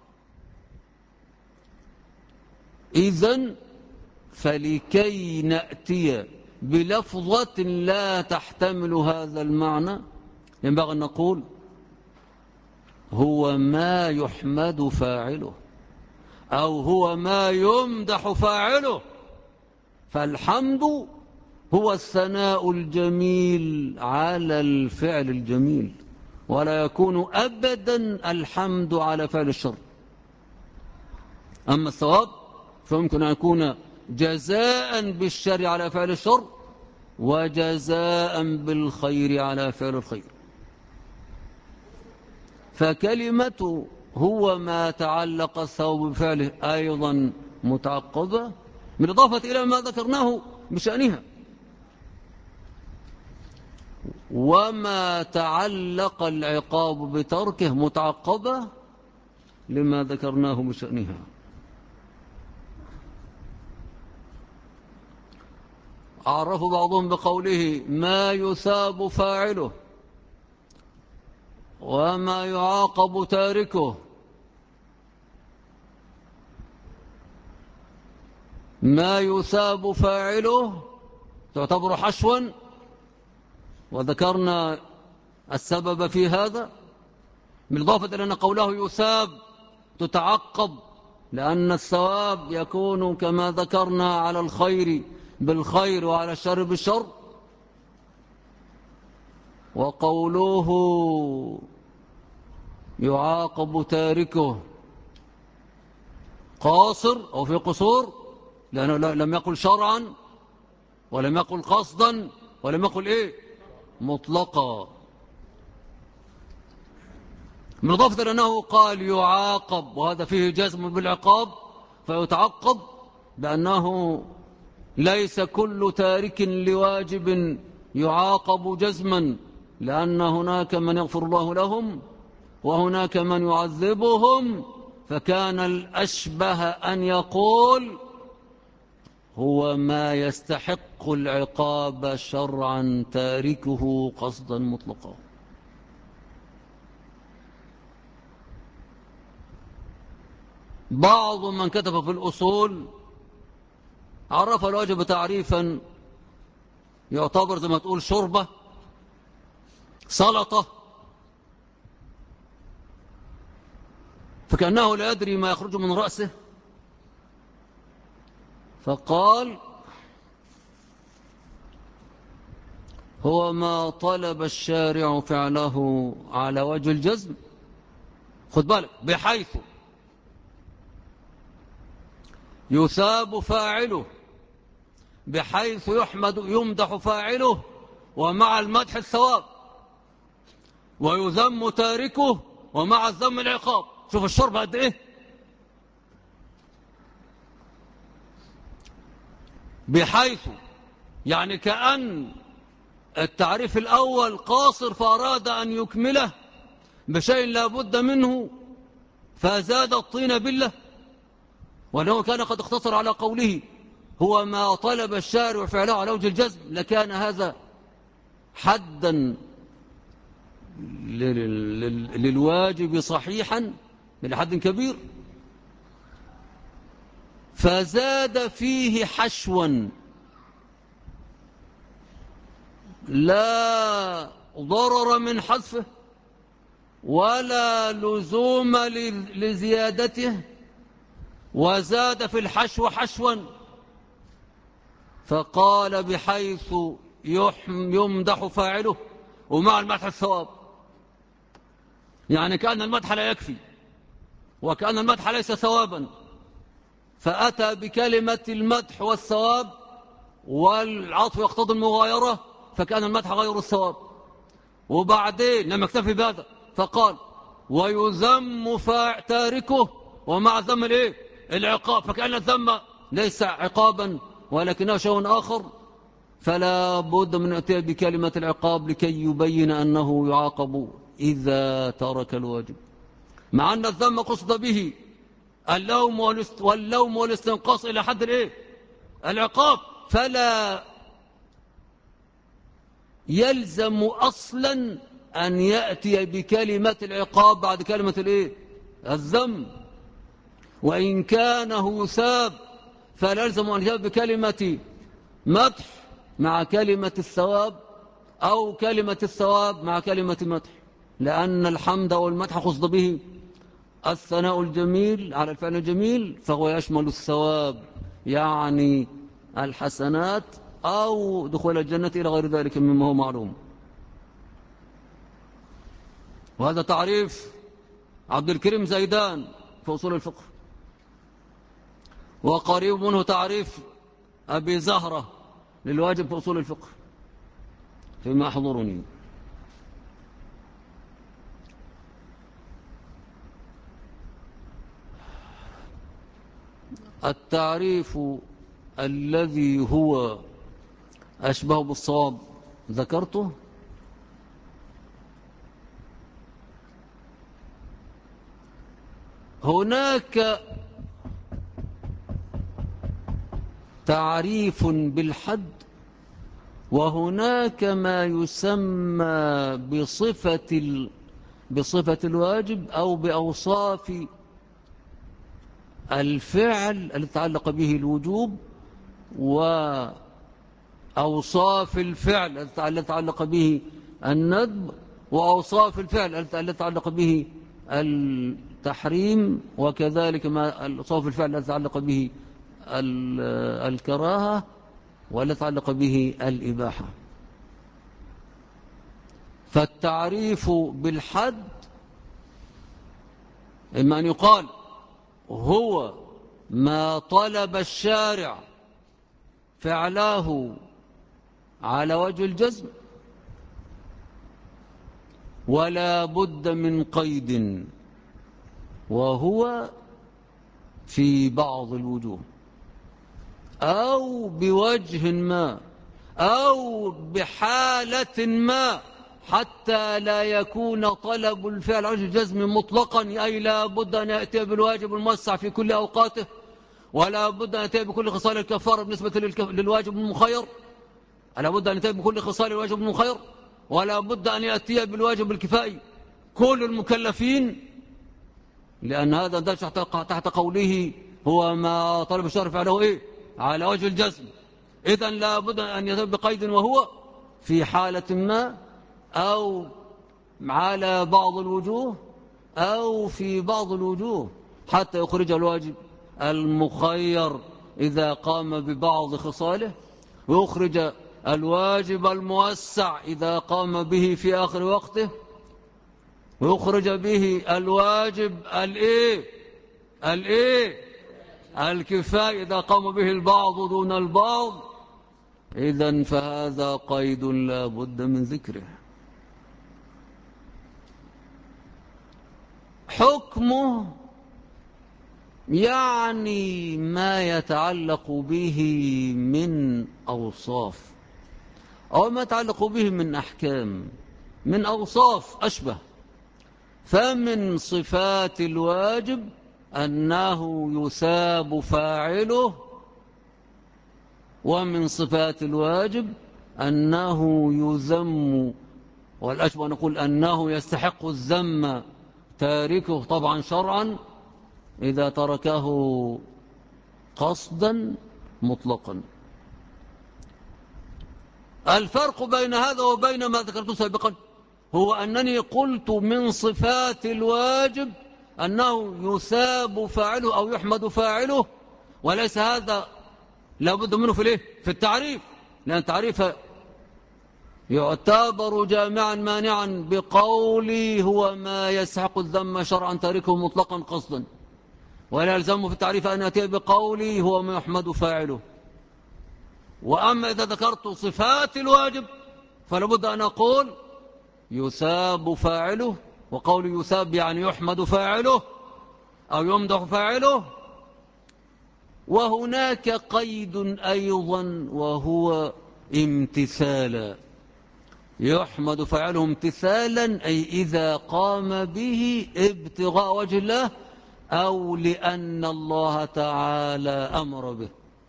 إذن فلكي نأتي بلفظة لا تحتمل هذا المعنى ينبغي أن نقول هو ما يحمد فاعله، أو هو ما يمدح فاعله. فالحمد هو الثناء الجميل على الفعل الجميل، ولا يكون أبدا الحمد على فعل الشر. أما الثواب فيمكن أن يكون جزاء بالشر على فعل الشر، وجزاء بالخير على فعل الخير. فكلمة هو ما تعلق الثواب بفعله أيضا متعقبة بالإضافة إلى ما ذكرناه بشأنها، وما تعلق العقاب بتركه متعقبة لما ذكرناه بشأنها. عرف بعضهم بقوله ما يثاب فاعله وما يعاقب تاركه. ما يثاب فاعله تعتبر حشوا، وذكرنا السبب في هذا، بالإضافة إلى أن قوله يثاب تتعقب، لأن الثواب يكون كما ذكرنا على الخير بالخير وعلى الشر بالشر. وقوله يعاقب تاركه قاصر أو في قصور، لأنه لم يقل شرعا ولم يقل قصدا ولم يقل إيه؟ مطلقا. بالإضافة إلى أنه قال يعاقب، وهذا فيه جزم بالعقاب، فيتعقب بأنه ليس كل تارك لواجب يعاقب جزما، لأن هناك من يغفر الله لهم وهناك من يعذبهم، فكان الأشبه أن يقول هو ما يستحق العقاب شرعا تاركه قصدا مطلقا. بعض من كتب في الأصول عرف الواجب تعريفا يعتبر زي ما تقول شوربة سلطة، فكأنه لا يدري ما يخرج من رأسه، فقال هو ما طلب الشارع فعله على وجه الجزم، خد بالك، بحيث يثاب فاعله، بحيث يمدح فاعله ومع المدح الثواب، ويذم تاركه ومع الذم العقاب. شوف الشرب قد ايه، بحيث يعني كأن التعريف الأول قاصر فأراد أن يكمله بشيء لا بد منه فزاد الطين بلة، وأنه كان قد اختصر على قوله هو ما طلب الشارع فعله على وجه الجزم لكان هذا حدا للواجب صحيحا من حد كبير، فزاد فيه حشوا لا ضرر من حذفه ولا لزوم لزيادته، وزاد في الحشو حشوا، فقال بحيث يمدح فاعله ومع المدح الثواب. يعني كأن المدح لا يكفي وكأن المدح ليس ثوابا، فأتى بكلمة المدح والثواب والعطف يقتضي المغايرة، فكان المدح غير الثواب. وبعدين لم يكتفي بهذا فقال ويذم تاركه ومع ذم الايه العقاب، فكأن الذم ليس عقابا ولكنه شيء آخر، فلا بد من أتي بكلمة العقاب لكي يبين أنه يعاقب إذا ترك الواجب، مع أن الذم قصد به اللوم والاستنقاص إلى حد الايه العقاب، فلا يلزم أصلا أن يأتي بكلمة العقاب بعد كلمة الايه الذم، وإن كانه ثاب فلا يلزم أن يأتي بكلمة مدح مع كلمة الثواب أو كلمة الثواب مع كلمة مدح، لأن الحمد والمدح قصد به الثناء الجميل على الفعل الجميل، فهو يشمل الثواب يعني الحسنات أو دخول الجنة إلى غير ذلك مما هو معلوم. وهذا تعريف عبد الكريم زيدان في أصول الفقه، وقريب منه تعريف أبي زهرة للواجب في أصول الفقه فيما أحضرني. التعريف الذي هو أشبه بالصواب ذكرته، هناك تعريف بالحد، وهناك ما يسمى بصفة الواجب أو بأوصاف الفعل التي تعلق به الوجوب، وأوصاف الفعل التي تعلق به الندب، وأوصاف الفعل التي تعلق به التحريم، وكذلك ما أوصاف الفعل التي تعلق به الكراهة والتي تعلق به الإباحة. فالتعريف بالحد إما أن يقال هو ما طلب الشارع فعله على وجه الجزم ولا بد من قيد، وهو في بعض الوجوه أو بوجه ما أو بحالة ما، حتى لا يكون طلب الفعل على وجه الجزم مطلقا، أي لا بد أن يأتي بالواجب الموسع في كل أوقاته، ولا بد أن يأتي بكل خصال الكفارة بالنسبة للواجب المخير، لا بد أن يأتي بكل خصال الواجب المخير، ولا بد أن يأتي بالواجب الكفائي كل المكلفين، لأن هذا تحت قوله هو ما طلب الشرع فعله إيه على وجه الجزم. إذن لا بد أن يأتي بقيد، وهو في حالة ما أو على بعض الوجوه أو في بعض الوجوه، حتى يخرج الواجب المخير إذا قام ببعض خصاله، ويخرج الواجب الموسع إذا قام به في آخر وقته، ويخرج به الواجب الكفاية إذا قام به البعض دون البعض. إذن فهذا قيد لا بد من ذكره. حكمه يعني ما يتعلق به من أوصاف أو ما يتعلق به من أحكام، من أوصاف أشبه، فمن صفات الواجب أنه يثاب فاعله، ومن صفات الواجب أنه يذم، والأشبه نقول أنه يستحق الذم تاركه طبعا شرعا إذا تركه قصدا مطلقا. الفرق بين هذا وبين ما ذكرته سابقا هو أنني قلت من صفات الواجب أنه يثاب فاعله أو يحمد فاعله، وليس هذا لابد منه في التعريف، لأن التعريف يعتبر جامعا مانعا بقولي هو ما يسحق الذم شرعا تاركه مطلقا قصدا، ولا يلزم في التعريف أن يأتي بقولي هو ما يحمد فاعله. وأما إذا ذكرت صفات الواجب فلابد أن أقول يثاب فاعله، وقول يثاب يعني يحمد فاعله أو يمدح فاعله. وهناك قيد أيضا وهو امتثالا، يحمد فاعله امتثالا أي إذا قام به ابتغاء وجه الله أو لأن الله تعالى أمر به،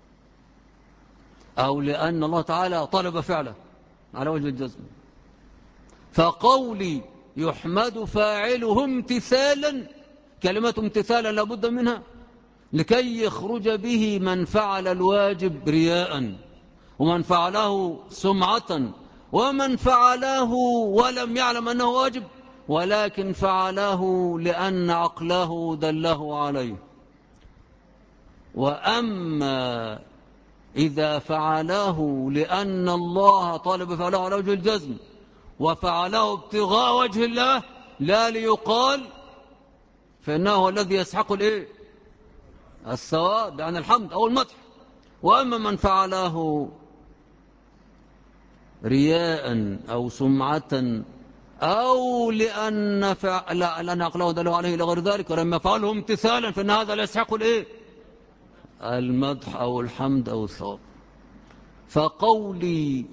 أو لأن الله تعالى طلب فعله على وجه الجزم. فقولي يحمد فاعله امتثالا، كلمة امتثالا لابد منها لكي يخرج به من فعل الواجب رياء، ومن فعله سمعة، ومن فعله ولم يعلم أنه واجب ولكن فعله لأن عقله دله عليه. وأما إذا فعله لأن الله طالب فعله على وجه الجزم وفعله ابتغاء وجه الله لا ليقال، فإنه هو الذي يسحق الثواب عن الحمد أو المدح. وأما من فعله رياء أو سمعة أو لأن عقله دله عليه إلى غير ذلك ولما فعله امتثالا فإن هذا لا يسحق المدح أو الحمد أو الثواب. فقولي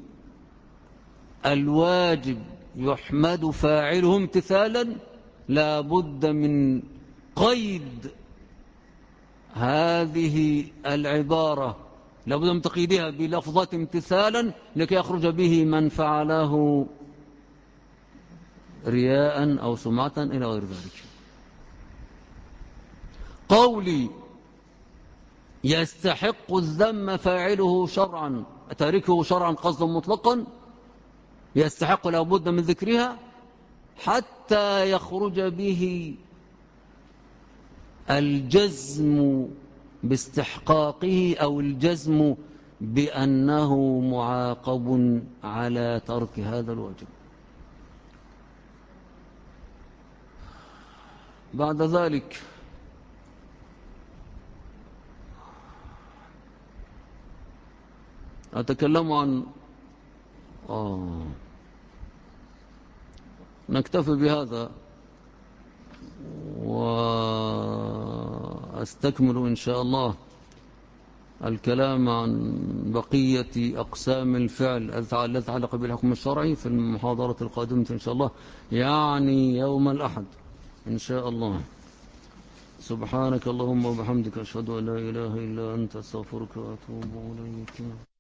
الواجب يحمد فاعله امتثالا لا بد من قيد هذه العبارة، لا بد من تقييدها بلفظة امتثالا لكي يخرج به من فعله رياء أو سمعة إلى غير ذلك. قولي يستحق الذم فاعله شرعا تاركه شرعا قصدا مطلقا، يستحق لا بد من ذكرها حتى يخرج به الجزم باستحقاقه أو الجزم بأنه معاقب على ترك هذا الواجب. بعد ذلك أتكلم عن نكتفي بهذا وأستكمل إن شاء الله الكلام عن بقية أقسام الفعل التي تتعلق بالحكم الشرعي في المحاضرة القادمة إن شاء الله، يعني يوم الأحد إن شاء الله. سبحانك اللهم وبحمدك أشهد أن لا إله إلا أنت أستغفرك وأتوب إليك.